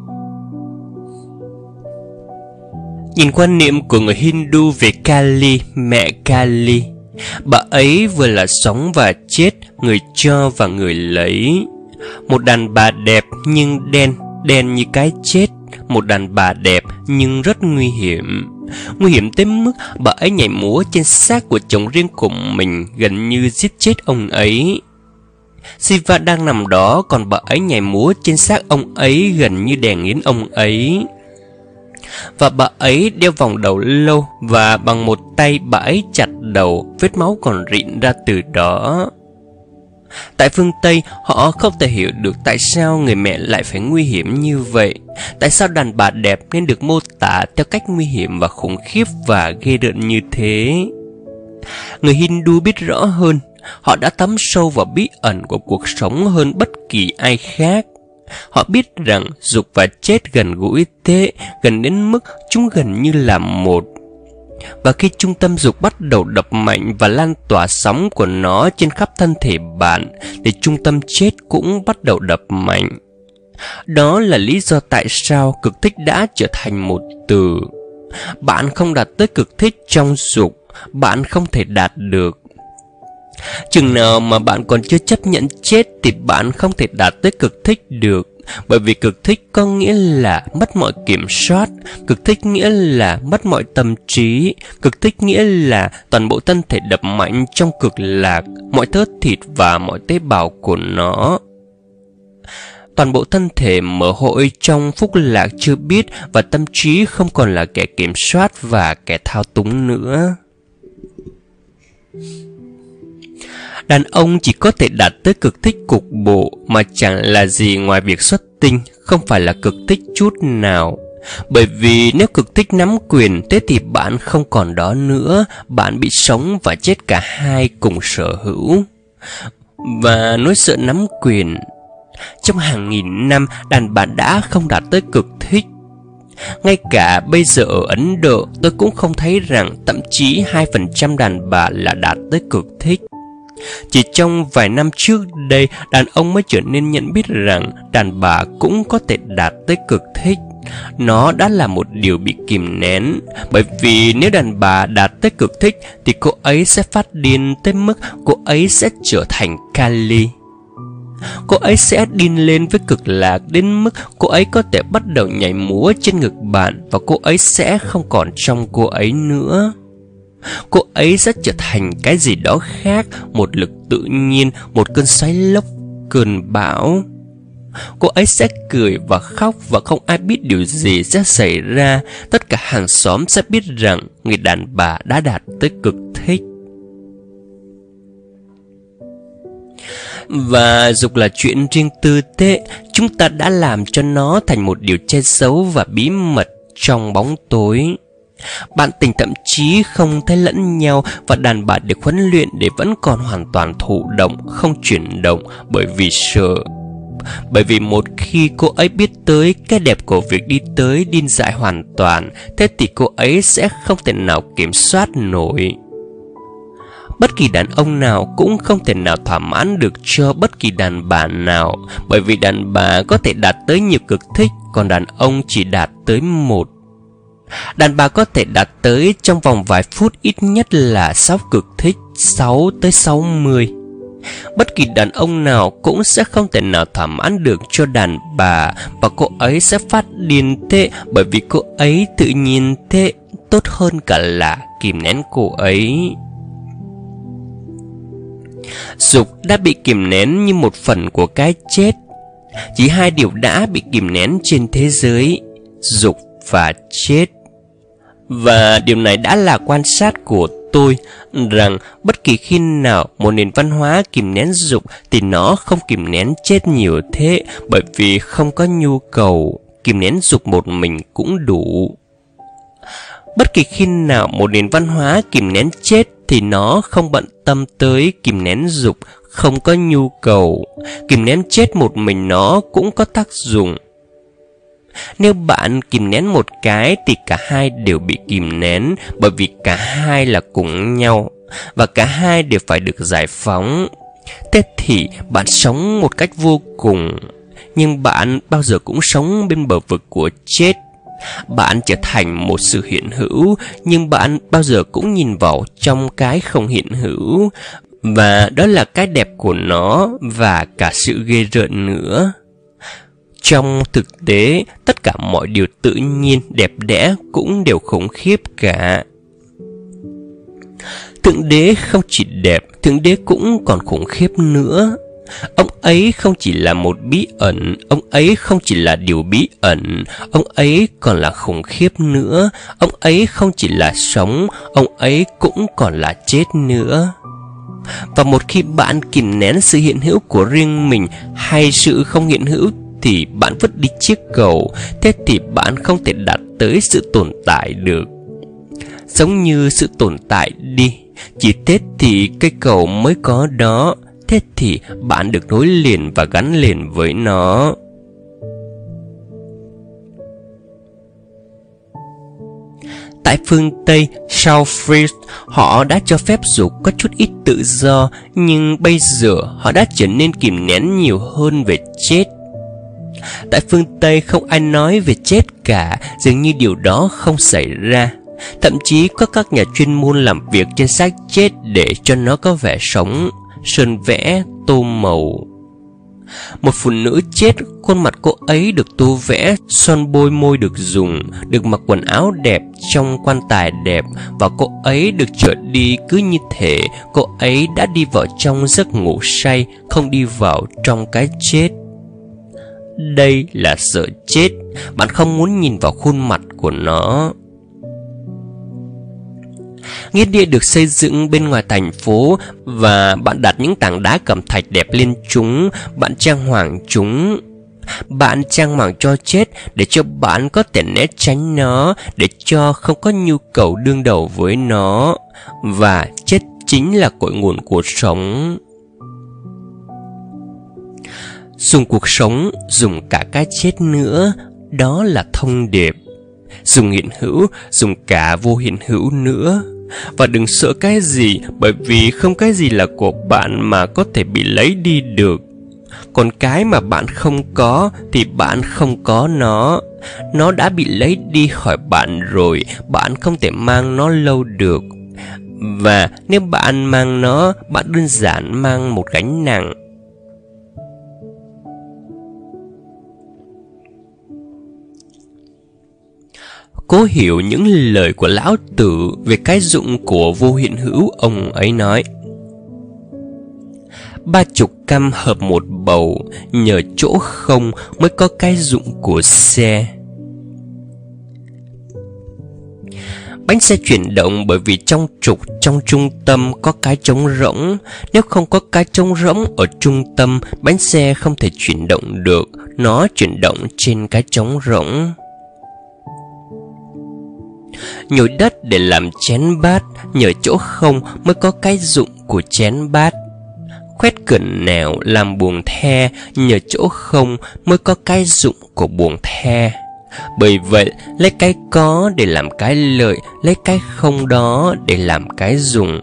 Nhìn quan niệm của người Hindu về Kali, mẹ Kali, bà ấy vừa là sống và chết, người cho và người lấy. Một đàn bà đẹp nhưng đen, đen như cái chết. Một đàn bà đẹp nhưng rất nguy hiểm. Nguy hiểm tới mức bà ấy nhảy múa trên xác của chồng riêng của mình, gần như giết chết ông ấy. Shiva đang nằm đó, còn bà ấy nhảy múa trên xác ông ấy, gần như đè nghiến ông ấy. Và bà ấy đeo vòng đầu lâu, và bằng một tay bà ấy chặt đầu, vết máu còn rịn ra từ đó. Tại phương Tây, họ không thể hiểu được tại sao người mẹ lại phải nguy hiểm như vậy. Tại sao đàn bà đẹp nên được mô tả theo cách nguy hiểm và khủng khiếp và ghê rợn như thế. Người Hindu biết rõ hơn. Họ đã thấm sâu vào bí ẩn của cuộc sống hơn bất kỳ ai khác. Họ biết rằng dục và chết gần gũi thế, gần đến mức chúng gần như là một. Và khi trung tâm dục bắt đầu đập mạnh và lan tỏa sóng của nó trên khắp thân thể bạn, thì trung tâm chết cũng bắt đầu đập mạnh. Đó là lý do tại sao cực thích đã trở thành một từ. Bạn không đạt tới cực thích trong dục, bạn không thể đạt được. Chừng nào mà bạn còn chưa chấp nhận chết thì bạn không thể đạt tới cực thích được. Bởi vì cực thích có nghĩa là mất mọi kiểm soát, cực thích nghĩa là mất mọi tâm trí, cực thích nghĩa là toàn bộ thân thể đập mạnh trong cực lạc, mọi thớ thịt và mọi tế bào của nó. Toàn bộ thân thể mở hội trong phúc lạc chưa biết, và tâm trí không còn là kẻ kiểm soát và kẻ thao túng nữa. Đàn ông chỉ có thể đạt tới cực thích cục bộ mà chẳng là gì ngoài việc xuất tinh, không phải là cực thích chút nào. Bởi vì nếu cực thích nắm quyền, thế thì bạn không còn đó nữa, bạn bị sống và chết cả hai cùng sở hữu. Và nỗi sợ nắm quyền, trong hàng nghìn năm đàn bà đã không đạt tới cực thích. Ngay cả bây giờ ở Ấn Độ, tôi cũng không thấy rằng thậm chí hai phần trăm đàn bà là đạt tới cực thích. Chỉ trong vài năm trước đây, đàn ông mới trở nên nhận biết rằng đàn bà cũng có thể đạt tới cực thích. Nó đã là một điều bị kìm nén. Bởi vì nếu đàn bà đạt tới cực thích thì cô ấy sẽ phát điên tới mức cô ấy sẽ trở thành Kali. Cô ấy sẽ điên lên với cực lạc đến mức cô ấy có thể bắt đầu nhảy múa trên ngực bạn, và cô ấy sẽ không còn trong cô ấy nữa. Cô ấy sẽ trở thành cái gì đó khác, một lực tự nhiên, một cơn xoáy lốc, cơn bão. Cô ấy sẽ cười và khóc và không ai biết điều gì sẽ xảy ra. Tất cả hàng xóm sẽ biết rằng người đàn bà đã đạt tới cực thích. Và dục là chuyện riêng tư thế, chúng ta đã làm cho nó thành một điều che giấu và bí mật trong bóng tối. Bạn tình thậm chí không thấy lẫn nhau, và đàn bà được huấn luyện để vẫn còn hoàn toàn thụ động, không chuyển động bởi vì sợ. Bởi vì một khi cô ấy biết tới cái đẹp của việc đi tới điên dại hoàn toàn, thế thì cô ấy sẽ không thể nào kiểm soát nổi. Bất kỳ đàn ông nào cũng không thể nào thỏa mãn được cho bất kỳ đàn bà nào, bởi vì đàn bà có thể đạt tới nhiều cực thích, còn đàn ông chỉ đạt tới một. Đàn bà có thể đạt tới trong vòng vài phút ít nhất là sáu cực thích, sáu tới sáu mươi. Bất kỳ đàn ông nào cũng sẽ không thể nào thỏa mãn được cho đàn bà, và cô ấy sẽ phát điên thế, bởi vì cô ấy tự nhiên thế. Tốt hơn cả là kìm nén cô ấy. Dục đã bị kìm nén như một phần của cái chết. Chỉ hai điều đã bị kìm nén trên thế giới: dục và chết. Và điều này đã là quan sát của tôi, rằng bất kỳ khi nào một nền văn hóa kìm nén dục thì nó không kìm nén chết nhiều thế, bởi vì không có nhu cầu. Kìm nén dục một mình cũng đủ. Bất kỳ khi nào một nền văn hóa kìm nén chết thì nó không bận tâm tới kìm nén dục, không có nhu cầu. Kìm nén chết một mình nó cũng có tác dụng. Nếu bạn kìm nén một cái thì cả hai đều bị kìm nén, bởi vì cả hai là cùng nhau, và cả hai đều phải được giải phóng. Thế thì bạn sống một cách vô cùng, nhưng bạn bao giờ cũng sống bên bờ vực của chết. Bạn trở thành một sự hiện hữu, nhưng bạn bao giờ cũng nhìn vào trong cái không hiện hữu. Và đó là cái đẹp của nó, và cả sự ghê rợn nữa. Trong thực tế, tất cả mọi điều tự nhiên, đẹp đẽ cũng đều khủng khiếp cả. Thượng đế không chỉ đẹp, Thượng đế cũng còn khủng khiếp nữa. Ông ấy không chỉ là một bí ẩn, ông ấy không chỉ là điều bí ẩn, ông ấy còn là khủng khiếp nữa. Ông ấy không chỉ là sống, ông ấy cũng còn là chết nữa. Và một khi bạn kìm nén sự hiện hữu của riêng mình hay sự không hiện hữu thì bạn vứt đi chiếc cầu, thế thì bạn không thể đạt tới sự tồn tại được. Giống như sự tồn tại đi, chỉ thế thì cây cầu mới có đó, thế thì bạn được nối liền và gắn liền với nó. Tại phương Tây, Southfield, họ đã cho phép dục có chút ít tự do, nhưng bây giờ họ đã trở nên kìm nén nhiều hơn về chết. Tại phương Tây không ai nói về chết cả, dường như điều đó không xảy ra. Thậm chí có các nhà chuyên môn làm việc trên xác chết để cho nó có vẻ sống, sơn vẽ, tô màu. Một phụ nữ chết, khuôn mặt cô ấy được tô vẽ, son bôi môi được dùng, được mặc quần áo đẹp, trong quan tài đẹp, và cô ấy được trở đi cứ như thể cô ấy đã đi vào trong giấc ngủ say, không đi vào trong cái chết. Đây là sợ chết, bạn không muốn nhìn vào khuôn mặt của nó. Nghĩa địa được xây dựng bên ngoài thành phố và bạn đặt những tảng đá cẩm thạch đẹp lên chúng. Bạn trang hoàng chúng. Bạn trang hoàng cho chết để cho bạn có thể né tránh nó, để cho không có nhu cầu đương đầu với nó. Và chết chính là cội nguồn cuộc sống. Dùng cuộc sống, dùng cả cái chết nữa, đó là thông điệp. Dùng hiện hữu, dùng cả vô hiện hữu nữa. Và đừng sợ cái gì, bởi vì không cái gì là của bạn mà có thể bị lấy đi được. Còn cái mà bạn không có thì bạn không có nó. Nó đã bị lấy đi khỏi bạn rồi, bạn không thể mang nó lâu được. Và nếu bạn mang nó, bạn đơn giản mang một gánh nặng. Cố hiểu những lời của lão tử về cái dụng của vô hiện hữu. Ông ấy nói: ba chục cam hợp một bầu, nhờ chỗ không mới có cái dụng của xe. Bánh xe chuyển động bởi vì trong trục, trong trung tâm có cái trống rỗng. Nếu không có cái trống rỗng ở trung tâm, bánh xe không thể chuyển động được. Nó chuyển động trên cái trống rỗng. Nhồi đất để làm chén bát, nhờ chỗ không mới có cái dụng của chén bát. Khoét cẩn nẻo làm buồng the, nhờ chỗ không mới có cái dụng của buồng the. Bởi vậy, lấy cái có để làm cái lợi, lấy cái không đó để làm cái dụng.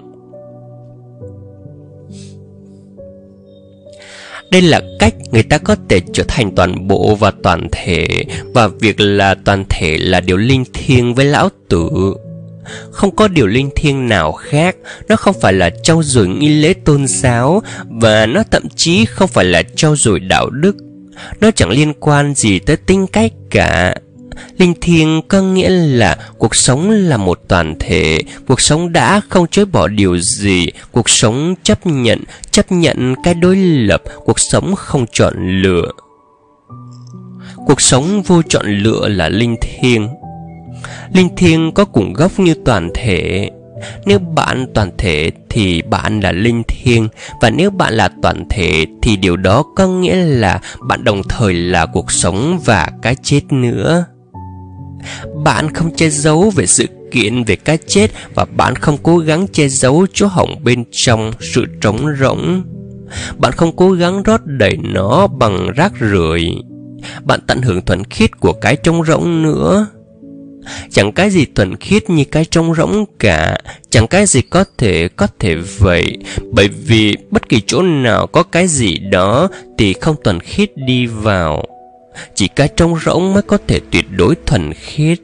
Đây là cách người ta có thể trở thành toàn bộ và toàn thể. Và việc là toàn thể là điều linh thiêng với lão tử. Không có điều linh thiêng nào khác. Nó không phải là trau dồi nghi lễ tôn giáo. Và nó thậm chí không phải là trau dồi đạo đức. Nó chẳng liên quan gì tới tính cách cả. Linh thiêng có nghĩa là cuộc sống là một toàn thể. Cuộc sống đã không chối bỏ điều gì. Cuộc sống chấp nhận, chấp nhận cái đối lập. Cuộc sống không chọn lựa. Cuộc sống vô chọn lựa là linh thiêng. Linh thiêng có cùng gốc như toàn thể. Nếu bạn toàn thể thì bạn là linh thiêng. Và nếu bạn là toàn thể thì điều đó có nghĩa là bạn đồng thời là cuộc sống và cái chết nữa. Bạn không che giấu về sự kiện về cái chết. Và bạn không cố gắng che giấu chỗ hổng bên trong sự trống rỗng. Bạn không cố gắng rót đầy nó bằng rác rưởi. Bạn tận hưởng thuần khiết của cái trống rỗng nữa. Chẳng cái gì thuần khiết như cái trống rỗng cả. Chẳng cái gì có thể có thể vậy. Bởi vì bất kỳ chỗ nào có cái gì đó thì không thuần khiết đi vào. Chỉ cái trống rỗng mới có thể tuyệt đối thuần khiết.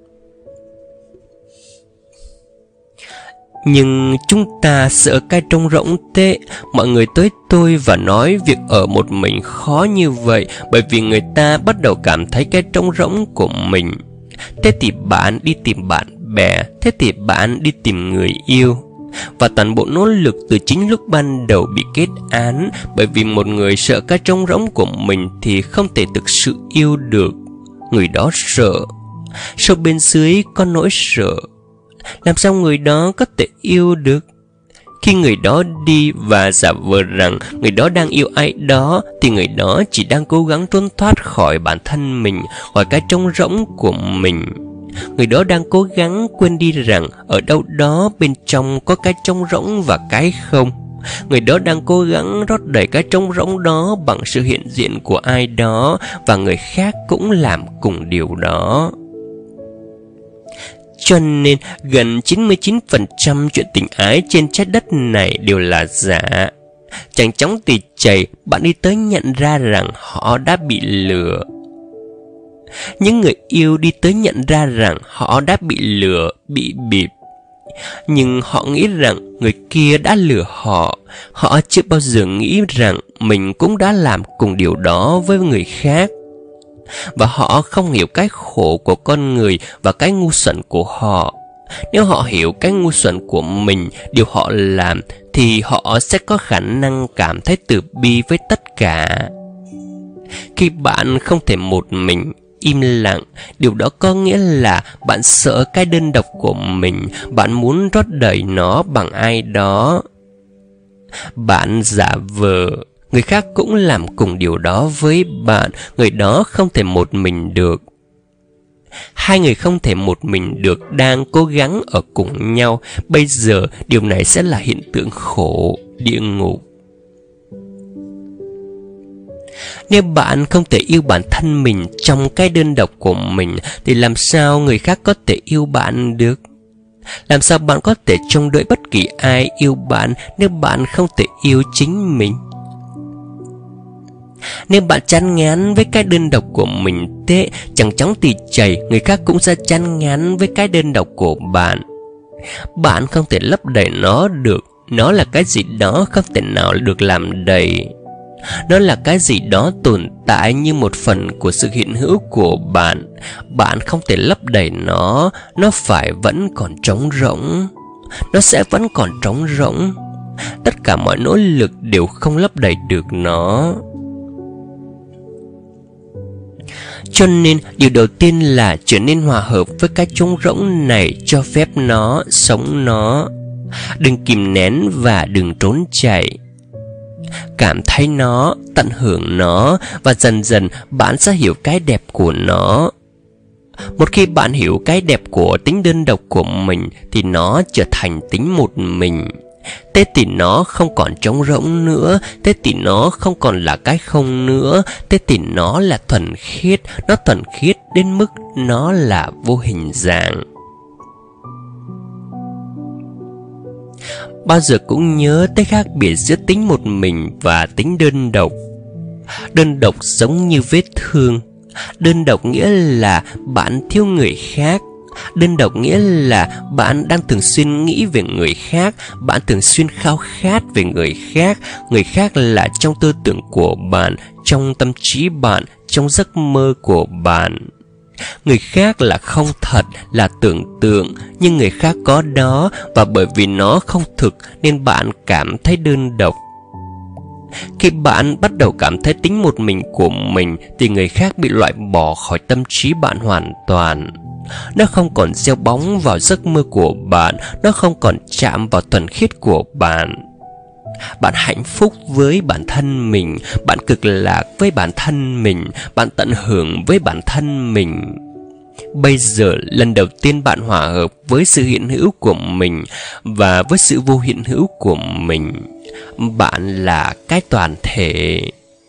Nhưng chúng ta sợ cái trống rỗng tệ. Mọi người tới tôi và nói việc ở một mình khó như vậy, bởi vì người ta bắt đầu cảm thấy cái trống rỗng của mình. Thế thì bạn đi tìm bạn bè. Thế thì bạn đi tìm người yêu. Và toàn bộ nỗ lực từ chính lúc ban đầu bị kết án. Bởi vì một người sợ cái trống rỗng của mình thì không thể thực sự yêu được. Người đó sợ. Sâu bên dưới có nỗi sợ. Làm sao người đó có thể yêu được? Khi người đó đi và giả vờ rằng người đó đang yêu ai đó, thì người đó chỉ đang cố gắng trốn thoát khỏi bản thân mình, khỏi cái trống rỗng của mình. Người đó đang cố gắng quên đi rằng ở đâu đó bên trong có cái trống rỗng và cái không. Người đó đang cố gắng rót đầy cái trống rỗng đó bằng sự hiện diện của ai đó, và người khác cũng làm cùng điều đó. Cho nên gần chín mươi chín phần trăm chuyện tình ái trên trái đất này đều là giả. Chẳng chóng tì chày, bạn đi tới nhận ra rằng họ đã bị lừa. Những người yêu đi tới nhận ra rằng họ đã bị lừa, bị bịp. Nhưng họ nghĩ rằng người kia đã lừa họ. Họ chưa bao giờ nghĩ rằng mình cũng đã làm cùng điều đó với người khác. Và họ không hiểu cái khổ của con người và cái ngu xuẩn của họ. Nếu họ hiểu cái ngu xuẩn của mình, điều họ làm, thì họ sẽ có khả năng cảm thấy từ bi với tất cả. Khi bạn không thể một mình, im lặng, điều đó có nghĩa là bạn sợ cái đơn độc của mình, bạn muốn rót đầy nó bằng ai đó. Bạn giả vờ, người khác cũng làm cùng điều đó với bạn, người đó không thể một mình được. Hai người không thể một mình được đang cố gắng ở cùng nhau. Bây giờ điều này sẽ là hiện tượng khổ, địa ngục. Nếu bạn không thể yêu bản thân mình trong cái đơn độc của mình, thì làm sao người khác có thể yêu bạn được? Làm sao bạn có thể trông đợi bất kỳ ai yêu bạn nếu bạn không thể yêu chính mình? Nếu bạn chán ngán với cái đơn độc của mình, thế chẳng chóng thì chảy, người khác cũng sẽ chán ngán với cái đơn độc của bạn. Bạn không thể lấp đầy nó được. Nó là cái gì đó không thể nào được làm đầy. Nó là cái gì đó tồn tại như một phần của sự hiện hữu của bạn. Bạn không thể lấp đầy nó. Nó phải vẫn còn trống rỗng. Nó sẽ vẫn còn trống rỗng. Tất cả mọi nỗ lực đều không lấp đầy được nó. Cho nên điều đầu tiên là trở nên hòa hợp với cái trống rỗng này, cho phép nó, sống nó. Đừng kìm nén và đừng trốn chạy. Cảm thấy nó, tận hưởng nó, và dần dần bạn sẽ hiểu cái đẹp của nó. Một khi bạn hiểu cái đẹp của tính đơn độc của mình, thì nó trở thành tính một mình. Thế thì nó không còn trống rỗng nữa. Thế thì nó không còn là cái không nữa. Thế thì nó là thuần khiết. Nó thuần khiết đến mức nó là vô hình dạng. Bao giờ cũng nhớ tới khác biệt giữa tính một mình và tính đơn độc. Đơn độc giống như vết thương. Đơn độc nghĩa là bạn thiếu người khác. Đơn độc nghĩa là bạn đang thường xuyên nghĩ về người khác. Bạn thường xuyên khao khát về người khác. Người khác là trong tư tưởng của bạn, trong tâm trí bạn, trong giấc mơ của bạn. Người khác là không thật, là tưởng tượng. Nhưng người khác có đó, và bởi vì nó không thực nên bạn cảm thấy đơn độc. Khi bạn bắt đầu cảm thấy tính một mình của mình, thì người khác bị loại bỏ khỏi tâm trí bạn hoàn toàn. Nó không còn gieo bóng vào giấc mơ của bạn. Nó không còn chạm vào thuần khiết của bạn. Bạn hạnh phúc với bản thân mình. Bạn cực lạc với bản thân mình. Bạn tận hưởng với bản thân mình. Bây giờ lần đầu tiên bạn hòa hợp với sự hiện hữu của mình và với sự vô hiện hữu của mình. Bạn là cái toàn thể.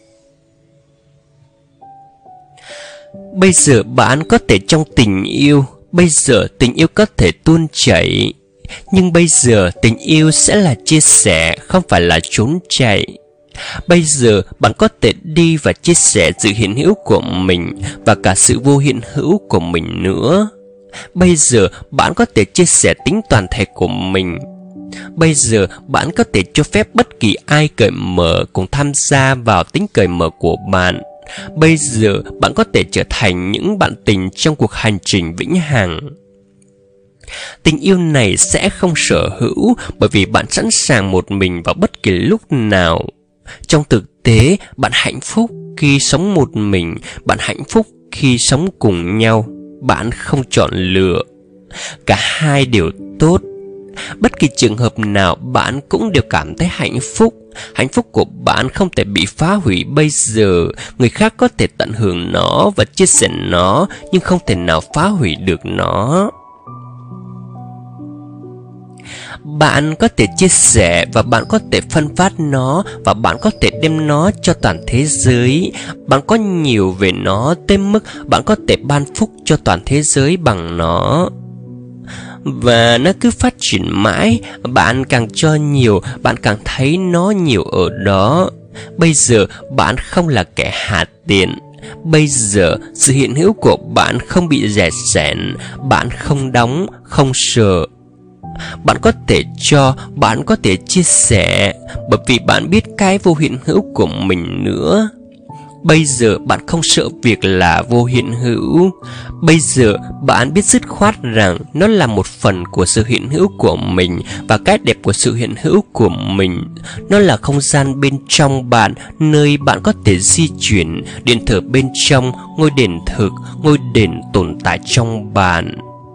Bây giờ bạn có thể trong tình yêu. Bây giờ tình yêu có thể tuôn chảy. Nhưng bây giờ tình yêu sẽ là chia sẻ, không phải là trốn chạy. Bây giờ bạn có thể đi và chia sẻ sự hiện hữu của mình và cả sự vô hiện hữu của mình nữa. Bây giờ bạn có thể chia sẻ tính toàn thể của mình. Bây giờ bạn có thể cho phép bất kỳ ai cởi mở cùng tham gia vào tính cởi mở của bạn. Bây giờ bạn có thể trở thành những bạn tình trong cuộc hành trình vĩnh hằng. Tình yêu này sẽ không sở hữu, bởi vì bạn sẵn sàng một mình vào bất kỳ lúc nào. Trong thực tế, bạn hạnh phúc khi sống một mình. Bạn hạnh phúc khi sống cùng nhau. Bạn không chọn lựa. Cả hai đều tốt. Bất kỳ trường hợp nào bạn cũng đều cảm thấy hạnh phúc. Hạnh phúc của bạn không thể bị phá hủy bây giờ. Người khác có thể tận hưởng nó và chia sẻ nó, nhưng không thể nào phá hủy được nó. Bạn có thể chia sẻ và bạn có thể phân phát nó, và bạn có thể đem nó cho toàn thế giới. Bạn có nhiều về nó tới mức bạn có thể ban phúc cho toàn thế giới bằng nó. Và nó cứ phát triển mãi. Bạn càng cho nhiều, bạn càng thấy nó nhiều ở đó. Bây giờ bạn không là kẻ hạ tiện. Bây giờ sự hiện hữu của bạn không bị rẻ rẻn. Bạn không đóng, không sợ. Bạn có thể cho, bạn có thể chia sẻ, bởi vì bạn biết cái vô hiện hữu của mình nữa. Bây giờ bạn không sợ việc là vô hiện hữu. Bây giờ bạn biết dứt khoát rằng nó là một phần của sự hiện hữu của mình. Và cái đẹp của sự hiện hữu của mình, nó là không gian bên trong bạn, nơi bạn có thể di chuyển. Điện thờ bên trong, ngôi đền thực, ngôi đền tồn tại trong bạn.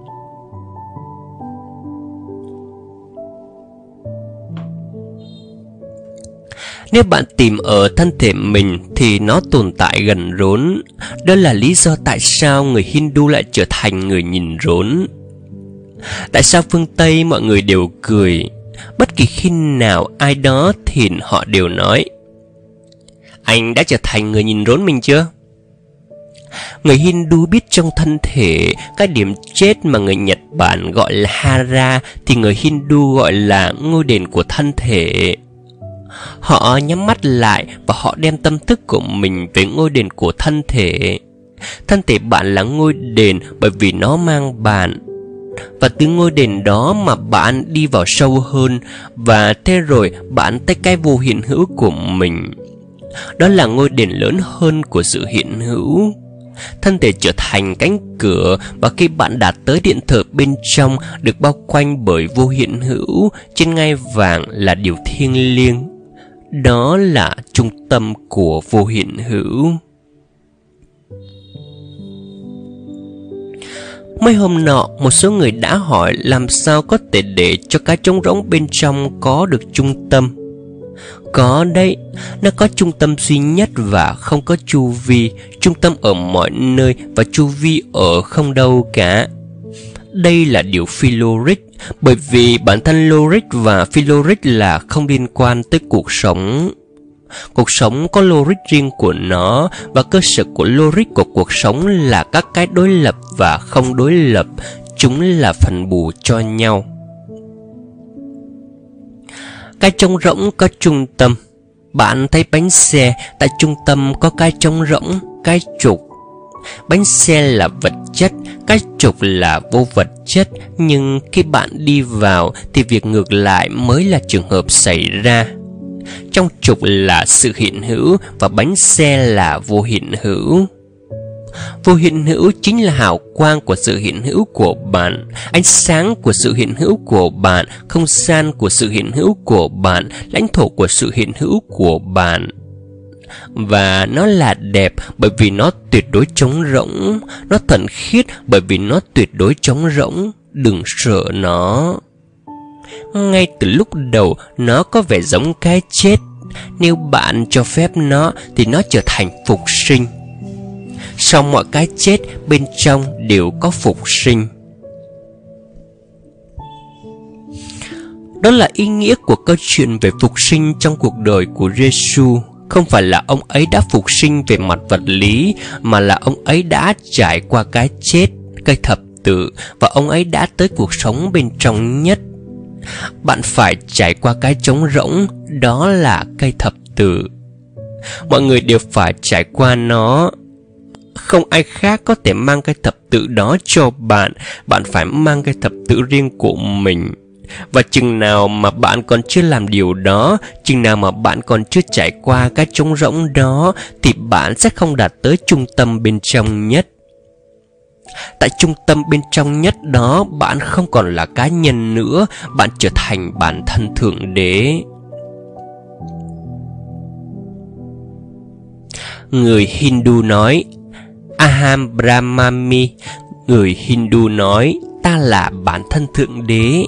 Nếu bạn tìm ở thân thể mình thì nó tồn tại gần rốn. Đó là lý do tại sao người Hindu lại trở thành người nhìn rốn. Tại sao phương Tây mọi người đều cười? Bất kỳ khi nào ai đó thì họ đều nói: anh đã trở thành người nhìn rốn mình chưa? Người Hindu biết trong thân thể, cái điểm chết mà người Nhật Bản gọi là Hara thì người Hindu gọi là ngôi đền của thân thể. Họ nhắm mắt lại và họ đem tâm thức của mình về ngôi đền của thân thể. Thân thể bạn là ngôi đền bởi vì nó mang bạn. Và từ ngôi đền đó mà bạn đi vào sâu hơn. Và thế rồi bạn tới cái vô hiện hữu của mình. Đó là ngôi đền lớn hơn của sự hiện hữu. Thân thể trở thành cánh cửa. Và khi bạn đạt tới điện thờ bên trong, được bao quanh bởi vô hiện hữu, trên ngai vàng là điều thiêng liêng. Đó là trung tâm của vô hiện hữu. Mấy hôm nọ, một số người đã hỏi làm sao có thể để cho cái trống rỗng bên trong có được trung tâm. Có đấy, nó có trung tâm duy nhất và không có chu vi. Trung tâm ở mọi nơi và chu vi ở không đâu cả. Đây là điều phi logic, bởi vì bản thân logic và phi logic là không liên quan tới cuộc sống. Cuộc sống có logic riêng của nó, và cơ sở của logic của cuộc sống là các cái đối lập và không đối lập. Chúng là phần bù cho nhau. Cái trống rỗng có trung tâm. Bạn thấy bánh xe, tại trung tâm có cái trống rỗng, cái trục. Bánh xe là vật chất, cái trục là vô vật chất. Nhưng khi bạn đi vào thì việc ngược lại mới là trường hợp xảy ra. Trong trục là sự hiện hữu và bánh xe là vô hiện hữu. Vô hiện hữu chính là hào quang của sự hiện hữu của bạn, ánh sáng của sự hiện hữu của bạn, không gian của sự hiện hữu của bạn, lãnh thổ của sự hiện hữu của bạn. Và nó là đẹp bởi vì nó tuyệt đối trống rỗng. Nó thuần khiết bởi vì nó tuyệt đối trống rỗng. Đừng sợ nó. Ngay từ lúc đầu nó có vẻ giống cái chết. Nếu bạn cho phép nó thì nó trở thành phục sinh. Sau mọi cái chết, bên trong đều có phục sinh. Đó là ý nghĩa của câu chuyện về phục sinh trong cuộc đời của Giêsu. Không phải là ông ấy đã phục sinh về mặt vật lý, mà là ông ấy đã trải qua cái chết, cây thập tự, và ông ấy đã tới cuộc sống bên trong nhất. Bạn phải trải qua cái trống rỗng, đó là cây thập tự. Mọi người đều phải trải qua nó. Không ai khác có thể mang cái thập tự đó cho bạn. Bạn phải mang cái thập tự riêng của mình. Và chừng nào mà bạn còn chưa làm điều đó, chừng nào mà bạn còn chưa trải qua cái trống rỗng đó, thì bạn sẽ không đạt tới trung tâm bên trong nhất. Tại trung tâm bên trong nhất đó, bạn không còn là cá nhân nữa. Bạn trở thành bản thân Thượng Đế. Người Hindu nói Aham Brahmami. Người Hindu nói ta là bản thân Thượng Đế.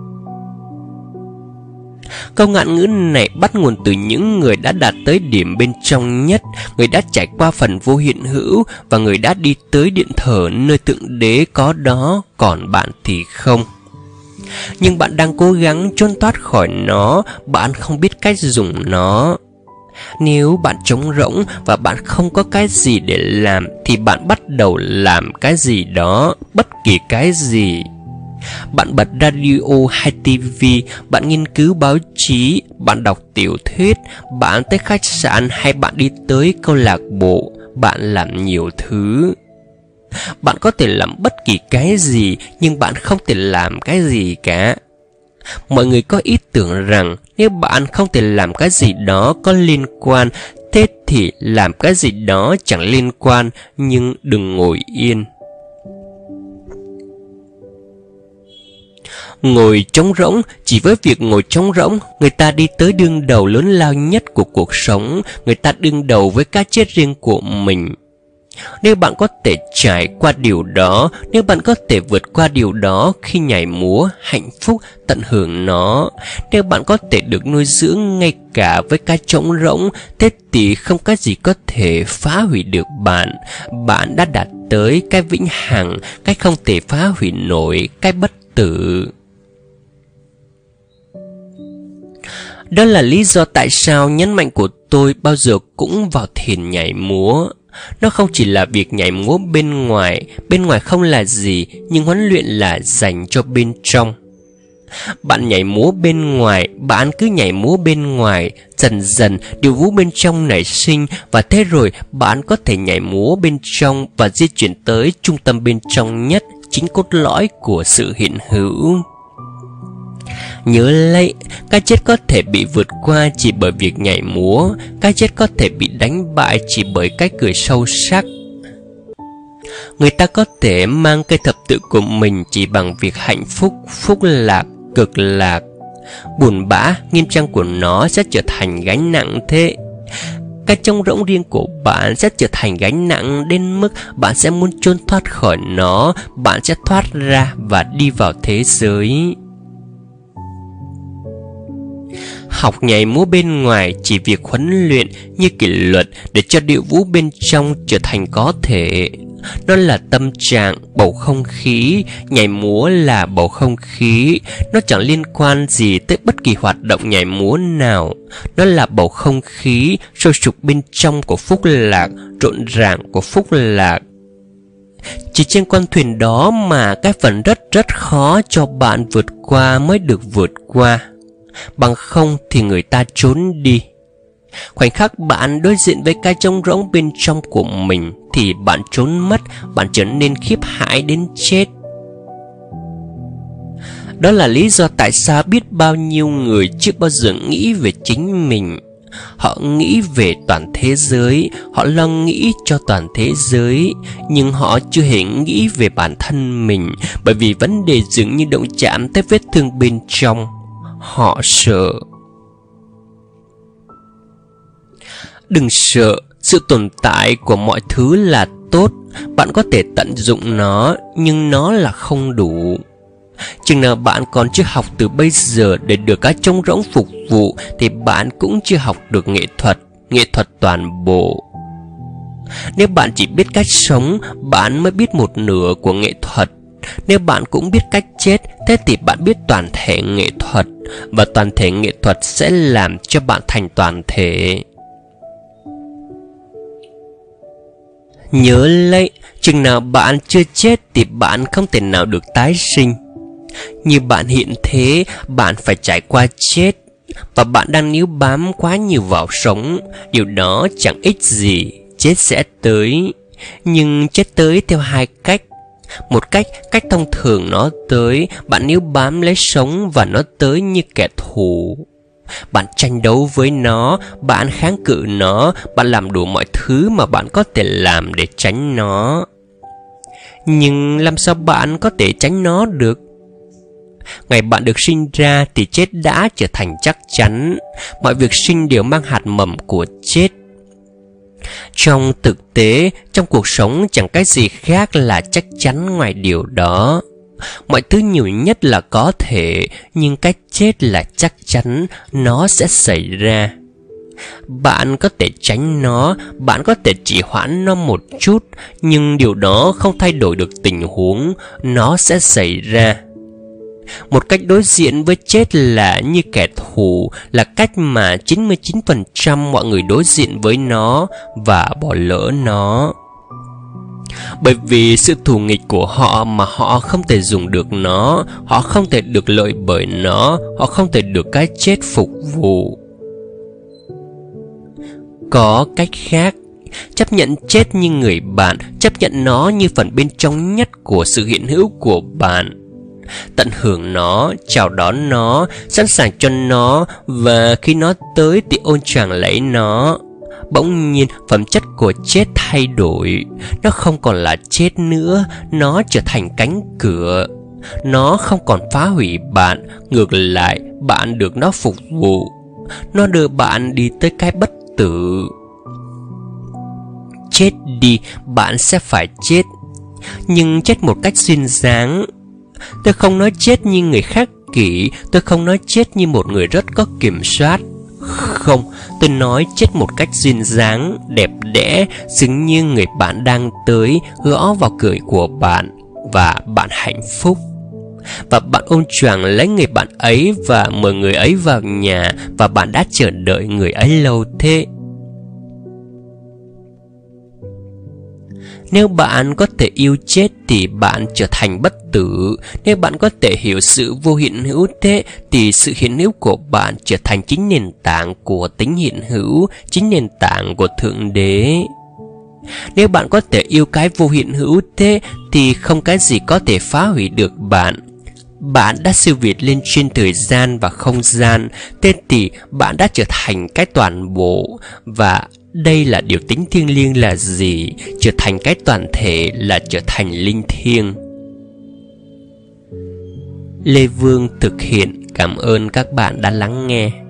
Câu ngạn ngữ này bắt nguồn từ những người đã đạt tới điểm bên trong nhất, người đã trải qua phần vô hiện hữu, và người đã đi tới điện thờ nơi Thượng Đế có đó, còn bạn thì không. Nhưng bạn đang cố gắng trốn thoát khỏi nó, bạn không biết cách dùng nó. Nếu bạn trống rỗng và bạn không có cái gì để làm, thì bạn bắt đầu làm cái gì đó, bất kỳ cái gì. Bạn bật radio hay tivi, bạn nghiên cứu báo chí, bạn đọc tiểu thuyết, bạn tới khách sạn hay bạn đi tới câu lạc bộ, bạn làm nhiều thứ. Bạn có thể làm bất kỳ cái gì, nhưng bạn không thể làm cái gì cả. Mọi người có ý tưởng rằng nếu bạn không thể làm cái gì đó có liên quan, thế thì làm cái gì đó chẳng liên quan, nhưng đừng ngồi yên. Ngồi trống rỗng, chỉ với việc ngồi trống rỗng, người ta đi tới đương đầu lớn lao nhất của cuộc sống, người ta đương đầu với cái chết riêng của mình. Nếu bạn có thể trải qua điều đó, nếu bạn có thể vượt qua điều đó khi nhảy múa, hạnh phúc, tận hưởng nó, nếu bạn có thể được nuôi dưỡng ngay cả với cái trống rỗng, thế thì không có gì có thể phá hủy được bạn. Bạn đã đạt tới cái vĩnh hằng, cái không thể phá hủy nổi, cái bất tử. Đó là lý do tại sao nhấn mạnh của tôi bao giờ cũng vào thiền nhảy múa. Nó không chỉ là việc nhảy múa bên ngoài, bên ngoài không là gì, nhưng huấn luyện là dành cho bên trong. Bạn nhảy múa bên ngoài, bạn cứ nhảy múa bên ngoài, dần dần điều vũ bên trong nảy sinh, và thế rồi bạn có thể nhảy múa bên trong và di chuyển tới trung tâm bên trong nhất, chính cốt lõi của sự hiện hữu. Nhớ lấy, cái chết có thể bị vượt qua chỉ bởi việc nhảy múa, cái chết có thể bị đánh bại chỉ bởi cái cười sâu sắc. Người ta có thể mang cây thập tự của mình chỉ bằng việc hạnh phúc, phúc lạc, cực lạc. Buồn bã, nghiêm trang của nó sẽ trở thành gánh nặng thế. Cái trống rỗng riêng của bạn sẽ trở thành gánh nặng đến mức bạn sẽ muốn trốn thoát khỏi nó, bạn sẽ thoát ra và đi vào thế giới. Học nhảy múa bên ngoài chỉ việc huấn luyện như kỷ luật để cho điệu vũ bên trong trở thành có thể. Nó là tâm trạng, bầu không khí, nhảy múa là bầu không khí. Nó chẳng liên quan gì tới bất kỳ hoạt động nhảy múa nào. Nó là bầu không khí, sôi sục bên trong của phúc lạc, rộn ràng của phúc lạc. Chỉ trên con thuyền đó mà cái phần rất rất khó cho bạn vượt qua mới được vượt qua. Bằng không thì người ta trốn đi. Khoảnh khắc bạn đối diện với cái trống rỗng bên trong của mình thì bạn trốn mất, bạn trở nên khiếp hãi đến chết. Đó là lý do tại sao biết bao nhiêu người chưa bao giờ nghĩ về chính mình. Họ nghĩ về toàn thế giới, họ lo nghĩ cho toàn thế giới, nhưng họ chưa hề nghĩ về bản thân mình, bởi vì vấn đề dường như động chạm tới vết thương bên trong. Họ sợ. Đừng sợ, sự tồn tại của mọi thứ là tốt. Bạn có thể tận dụng nó, nhưng nó là không đủ. Chừng nào bạn còn chưa học từ bây giờ để được cái trống rỗng phục vụ, thì bạn cũng chưa học được nghệ thuật, nghệ thuật toàn bộ. Nếu bạn chỉ biết cách sống, bạn mới biết một nửa của nghệ thuật. Nếu bạn cũng biết cách chết, thế thì bạn biết toàn thể nghệ thuật, và toàn thể nghệ thuật sẽ làm cho bạn thành toàn thể. Nhớ lấy, chừng nào bạn chưa chết thì bạn không thể nào được tái sinh. Như bạn hiện thế, bạn phải trải qua chết, và bạn đang níu bám quá nhiều vào sống. Điều đó chẳng ích gì, chết sẽ tới. Nhưng chết tới theo hai cách. Một cách, cách thông thường nó tới, bạn níu bám lấy sống và nó tới như kẻ thù. Bạn tranh đấu với nó, bạn kháng cự nó, bạn làm đủ mọi thứ mà bạn có thể làm để tránh nó. Nhưng làm sao bạn có thể tránh nó được? Ngày bạn được sinh ra thì chết đã trở thành chắc chắn. Mọi việc sinh đều mang hạt mầm của chết. Trong thực tế, trong cuộc sống chẳng cái gì khác là chắc chắn ngoài điều đó. Mọi thứ nhiều nhất là có thể, nhưng cái chết là chắc chắn, nó sẽ xảy ra. Bạn có thể tránh nó, bạn có thể trì hoãn nó một chút, nhưng điều đó không thay đổi được tình huống, nó sẽ xảy ra. Một cách đối diện với chết là như kẻ thù, là cách mà chín mươi chín phần trăm mọi người đối diện với nó và bỏ lỡ nó. Bởi vì sự thù nghịch của họ mà họ không thể dùng được nó, họ không thể được lợi bởi nó, họ không thể được cái chết phục vụ. Có cách khác, chấp nhận chết như người bạn, chấp nhận nó như phần bên trong nhất của sự hiện hữu của bạn. Tận hưởng nó, chào đón nó, sẵn sàng cho nó, và khi nó tới thì ôn choàng lấy nó. bỗng nhiên phẩm chất của chết thay đổi. Nó không còn là chết nữa, nó trở thành cánh cửa. Nó không còn phá hủy bạn, ngược lại bạn được nó phục vụ. Nó đưa bạn đi tới cái bất tử. Chết đi, bạn sẽ phải chết, nhưng chết một cách duyên dáng. Tôi không nói chết như người khác kỷ, tôi không nói chết như một người rất có kiểm soát. Không, tôi nói chết một cách duyên dáng, đẹp đẽ, dường như người bạn đang tới, gõ vào cửa của bạn, và bạn hạnh phúc. Và bạn ôm choàng lấy người bạn ấy và mời người ấy vào nhà, và bạn đã chờ đợi người ấy lâu thế. Nếu bạn có thể yêu chết thì bạn trở thành bất tử. Nếu bạn có thể hiểu sự vô hiện hữu thế thì sự hiện hữu của bạn trở thành chính nền tảng của tính hiện hữu, chính nền tảng của Thượng Đế. Nếu bạn có thể yêu cái vô hiện hữu thế thì không cái gì có thể phá hủy được bạn. Bạn đã siêu việt lên trên thời gian và không gian, thế thì bạn đã trở thành cái toàn bộ. Và đây là điều tính thiêng liêng là gì? Trở thành cái toàn thể là trở thành linh thiêng. Lê Vương thực hiện. Cảm ơn các bạn đã lắng nghe.